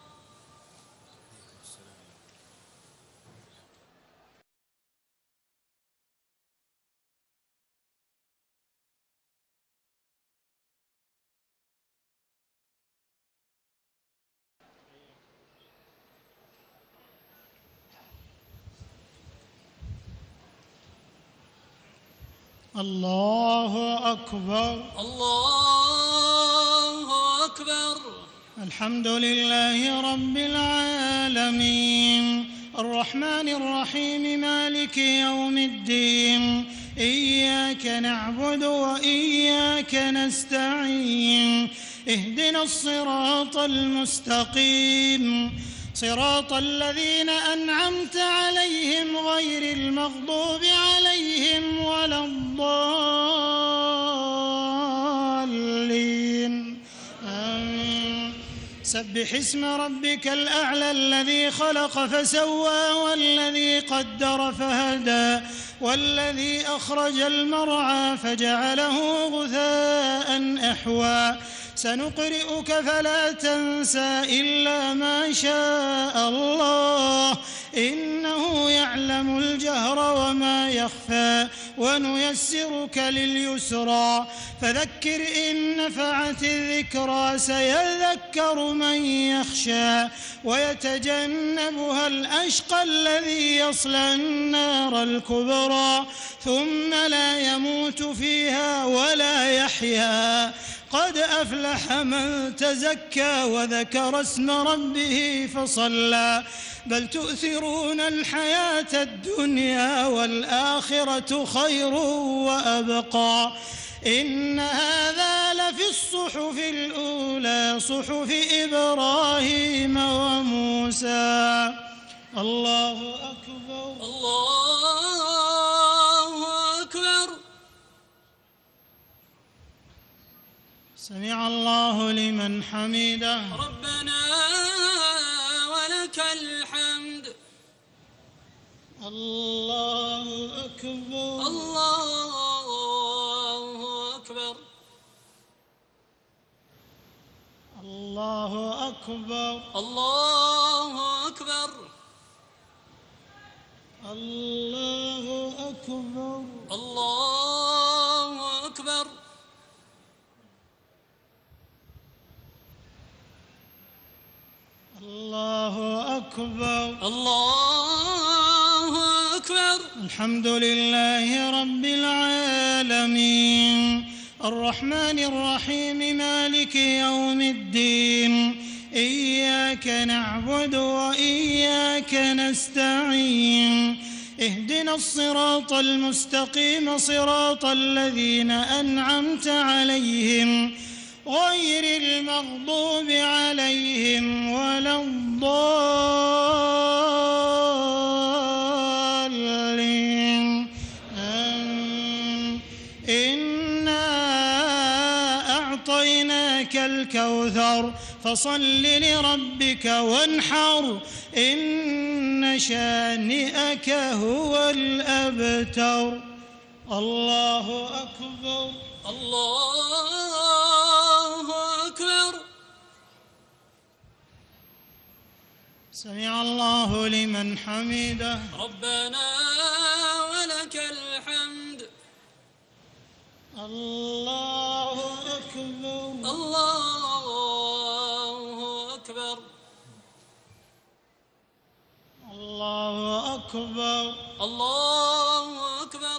الله أكبر. الله أكبر. الحمد لله رب العالمين الرحمن الرحيم مالك يوم الدين إياك نعبد وإياك نستعين اهدنا الصراط المستقيم صراط الذين أنعمت عليهم غير المغضوب عليهم ولا الضالين آمين. سبح اسم ربك الأعلى الذي خلق فسوى والذي قدر فهدى والذي أخرج المرعى فجعله غثاء أحوى سنقرئك فلا تنسى إلا ما شاء الله إنه يعلم الجهر وما يخفى ونيسرك لليسرى فذكر إن نفعت الذكرى سيذكر من يخشى ويتجنبها الأشقى الذي يصلى النار الكبرى ثم لا يموت فيها ولا يحيا قد أفلح من تزكى وذكر اسم ربه فصلى بل تؤثرون الحياة الدنيا والآخرة خير وأبقى إن هذا لفي الصحف الأولى صحف إبراهيم وموسى. الله أكبر. الله أكبر. سمع الله لمن حمده. ربنا ولك الحمد. الله أكبر. الله أكبر الله أكبر الله أكبر الله أكبر الله أكبر الله أكبر الله أكبر الحمد لله رب العالمين الرحمن الرحيم مالك يوم الدين إياك نعبد وإياك نستعين اهدنا الصراط المستقيم صراط الذين أنعمت عليهم غير المغضوب عليهم ولا الضالين آمين. إنا أعطيناك الكوثر فصل لربك وانحر إن شانئك هو الأبتر الله أكبر الله أكبر سمع الله لمن حمده ربنا ولك الحمد الله أكبر الله أكبر الله أكبر الله أكبر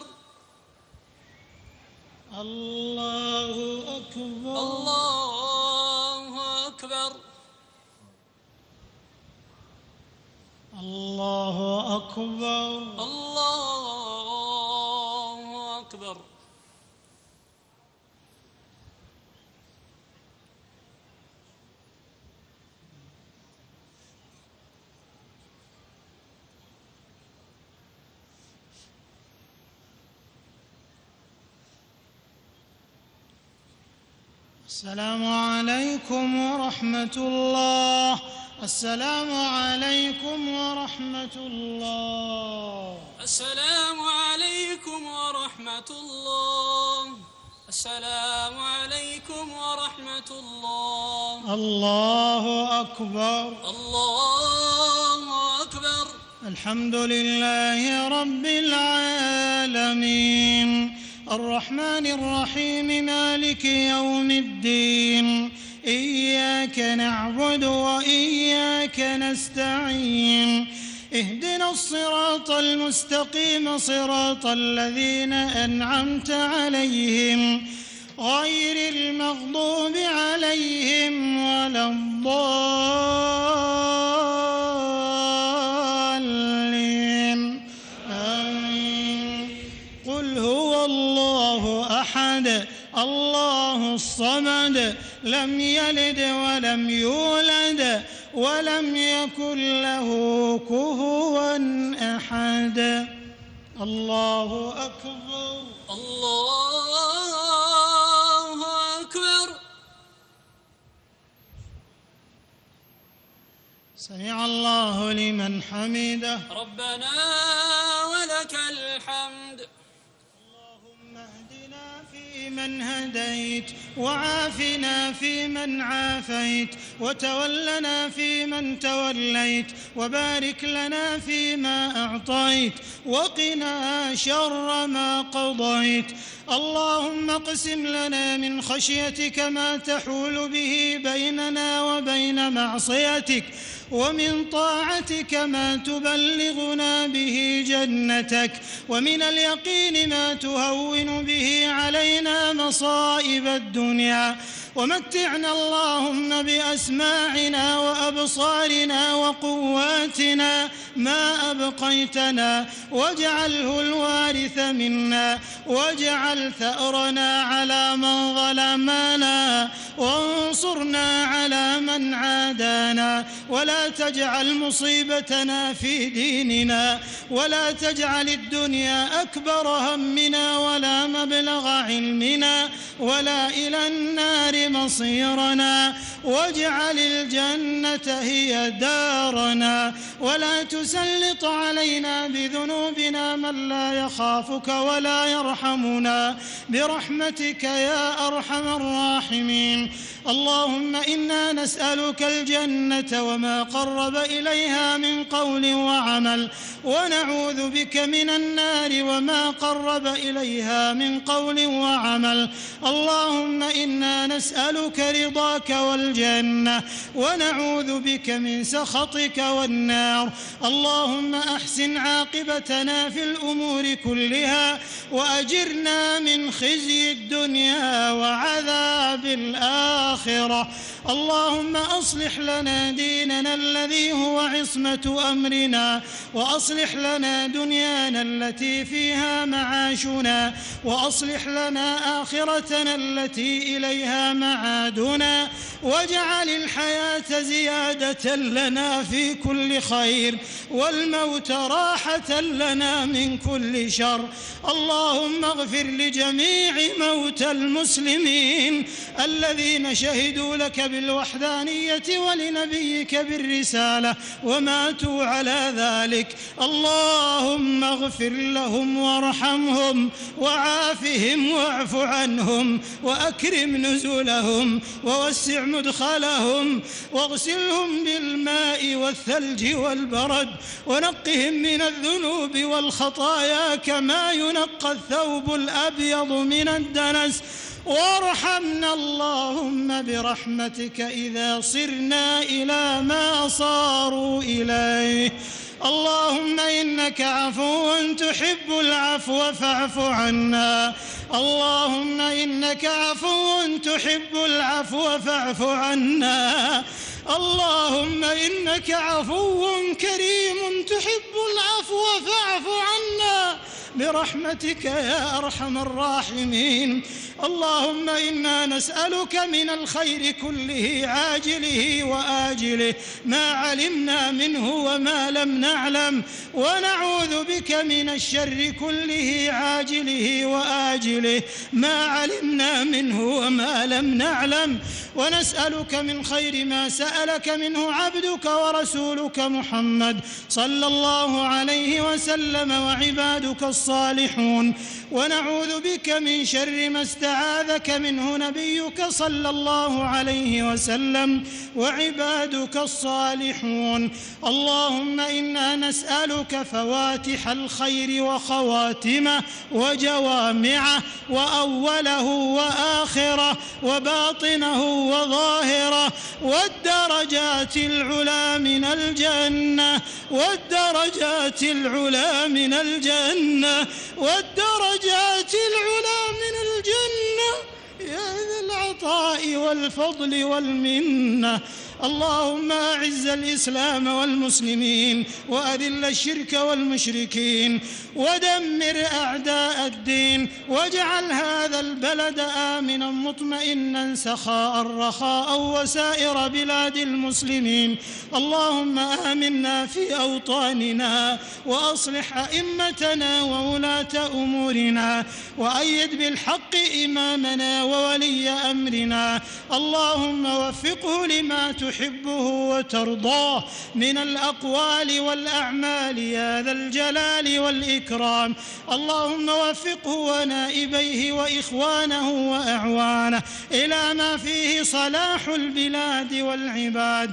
الله أكبر الله أكبر الله أكبر الله أكبر السلام عليكم ورحمة الله السلام عليكم ورحمة الله السلام عليكم ورحمة الله السلام عليكم ورحمة الله الله أكبر الله أكبر الحمد لله رب العالمين الرحمن الرحيم مالك يوم الدين إياك نعبد وإياك نستعين اهدنا الصراط المستقيم صراط الذين أنعمت عليهم غير المغضوب عليهم ولا الضالين آمين. قل هو الله أحد الله الصمد لم يلد ولم يولد ولم يكن له كفوا أحد الله أكبر الله أكبر سمع الله لمن حمده ربنا ولك الحمد اللهم اهدنا فيمن هديت وعافنا فيمن عافيت وتولنا فيمن توليت وبارك لنا فيما أعطيت وقنا شر ما قضيت اللهم اقسم لنا من خشيتك ما تحول به بيننا وبين معصيتك ومن طاعتك ما تبلغنا به جنتك ومن اليقين ما تهون به علينا مصائب الدنيا ومتعنا اللهم بأسماعنا وأبصارنا وقواتنا ما أبقيتنا واجعله الوارث منا واجعل ثأرنا على من ظلمنا وانصرنا على من عادانا ولا تجعل مصيبتنا في ديننا ولا تجعل الدنيا أكبر همنا ولا مبلغ علمنا ولا إلى النار مصيرنا واجعل الجنة هي دارنا ولا تسلط علينا بذنوبنا من لا يخافك ولا يرحمنا برحمتك يا أرحم الراحمين. اللهم إنا نسألك الجنة وما قرب إليها من قول وعمل ونعوذ بك من النار وما قرب إليها من قول وعمل. اللهم إنا نسألك رضاك والجنة ونعوذ بك من سخطك والنار. اللهم أحسن عاقبتنا في الأمور كلها وأجرنا من خزي الدنيا وعذاب الآخرة. اللهم أصلح لنا ديننا الذي هو عصمة أمرنا وأصلح لنا دنيانا التي فيها معاشنا وأصلح لنا آخرتنا التي إليها معادنا واجعل الحياة زيادة لنا في كل خير والموت راحة لنا من كل شر. اللهم اغفر لجميع موتى المسلمين الذين شهدوا لك بالوحدانية ولنبيك بالرسالة وماتوا على ذلك. اللهم اغفر لهم وارحمهم وعافهم واعف عنهم وأكرم نزلهم ووسع مدخلهم واغسلهم بالماء والثلج والبرد ونقهم من الذنوب والخطايا كما ينقى الثوب الأبيض من الدنس. وارحمنا اللهم برحمتك إذا صرنا إلى ما صاروا إليه. اللهم إنك عفو تحب العفو فاعف عنا. اللهم إنك عفو تحب العفو فاعف عنا. اللهم إنك عفو كريم تحب العفو فاعف عنا برحمتك يا أرحم الراحمين. اللهم إنا نسألك من الخير كله عاجله وآجله ما علمنا منه وما لم نعلم ونعوذ بك من الشر كله عاجله وآجله ما علمنا منه وما لم نعلم ونسألك من خير ما سألك منه عبدك ورسولك محمد صلى الله عليه وسلم وعبادك الصالحون ونعوذ بك من شر ما استعاذك منه نبيك صلى الله عليه وسلم وعبادك الصالحون. اللهم إنا نسألك فواتح الخير وخواتمه وجوامعه وأوله وآخره وباطنه وظاهره والدرجات العلى من الجنة والدرجات العلى من الجنة والدرجات العلى من الجنة يا ذا العطاء والفضل والمنة. اللهم أعز الإسلام والمسلمين وأذل الشرك والمشركين ودمر أعداء الدين واجعل هذا البلد آمنا مطمئنا سخاء رخاء وسائر بلاد المسلمين. اللهم آمنا في أوطاننا وأصلح أئمتنا وولاة أمورنا وأيد بالحق إمامنا وولي أمرنا. اللهم وفقه لما تحبه وترضاه من الأقوال والأعمال يا ذا الجلال والإكرام. اللهم وفقه ونائبيه وإخوانه وأعوانه إلى ما فيه صلاح البلاد والعباد.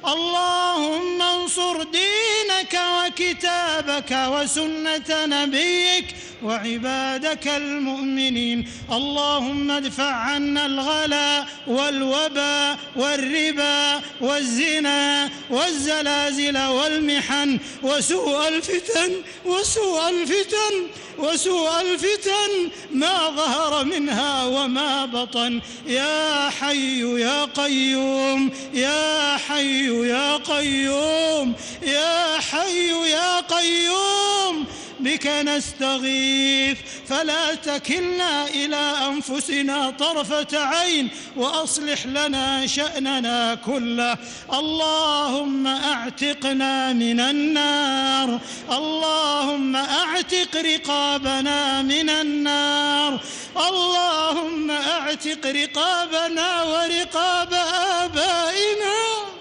اللهم انصر دينك وكتابك وسنة نبيك وعبادك المؤمنين. اللهم ادفع عنا الغلا والوبا والربا والزنا والزلازل والمحن وسوء الفتن وسوء الفتن وسوء الفتن ما ظهر منها وما بطن. يا حي يا قيوم يا حي يا قيوم يا حي يا قيوم بك نستغيث فلا تكلنا إلى أنفسنا طرفة عين وأصلح لنا شأننا كله. اللهم أعتقنا من النار، اللهم أعتق رقابنا من النار، اللهم أعتق رقابنا ورقاب آبائنا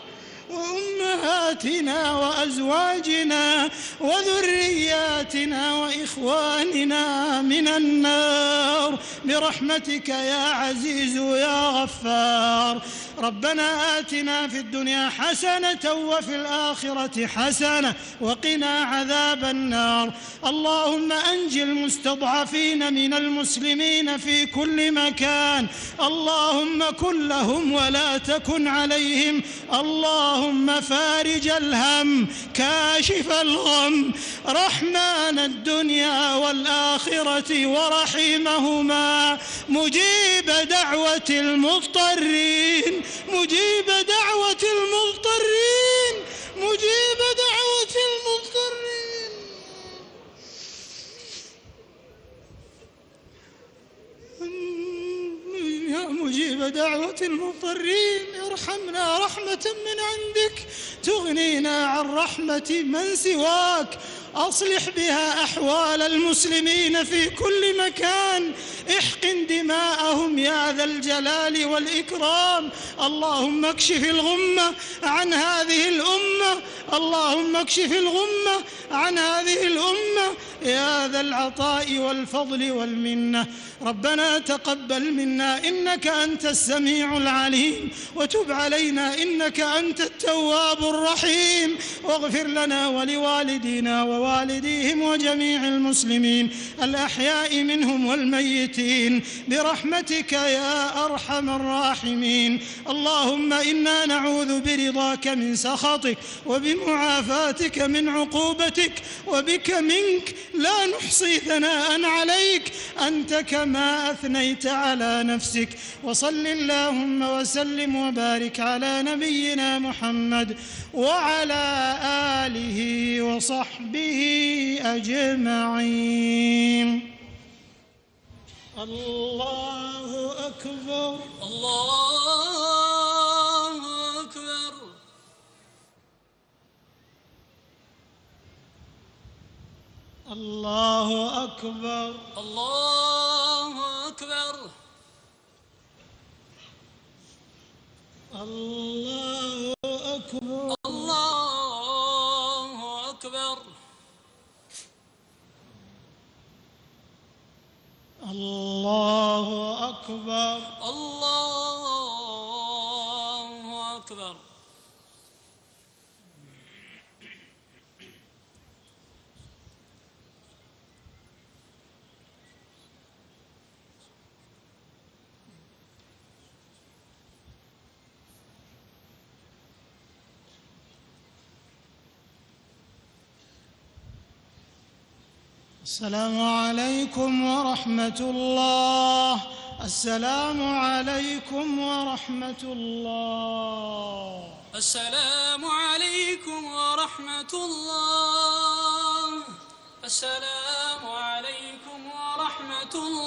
وأمهاتنا وأزواجنا وذرياتنا وإخواننا من النار برحمتك يا عزيز يا غفار. ربنا آتنا في الدنيا حسنة وفي الآخرة حسنة وقنا عذاب النار. اللهم أنج المستضعفين من المسلمين في كل مكان، اللهم كن لهم ولا تكن عليهم، اللهم فارج الهم كاشف الغم رحمن الدنيا والآخرة ورحيمهما، مجيب دعوة المضطرين، مجيب دعوة المضطرين، مجيب دعوة المضطرين. يا مجيب دعوة المضطرين ارحمنا رحمة من عندك تغنينا عن رحمة من سواك، أصلح بها أحوال المسلمين في كل مكان، احقن دماءهم يا ذا الجلال والإكرام. اللهم اكشف الغمة عن هذه الأمة، اللهم اكشف الغمة عن هذه الأمة يا ذا العطاء والفضل والمنة. ربنا تقبل منا إنك أنت السميع العليم، وتب علينا إنك أنت التواب الرحيم، واغفر لنا ولوالدينا ووالديهم وجميع المسلمين الأحياء منهم والميتين برحمتك يا أرحم الراحمين. اللهم إنا نعوذ برضاك من سخطك وبمعافاتك من عقوبتك وبك منك لا نحصي ثناء عليك أنت كما أثنيت على نفسك. وصل اللهم وسلم وبارك على نبينا محمد وعلى آله وصحبه أجمعين. الله أكبر، الله أكبر، الله أكبر، الله أكبر، الله أكبر، الله أكبر، الله أكبر، الله أكبر. السلام عليكم ورحمة الله، السلام عليكم ورحمة الله، السلام عليكم ورحمة الله، السلام عليكم ورحمة الله.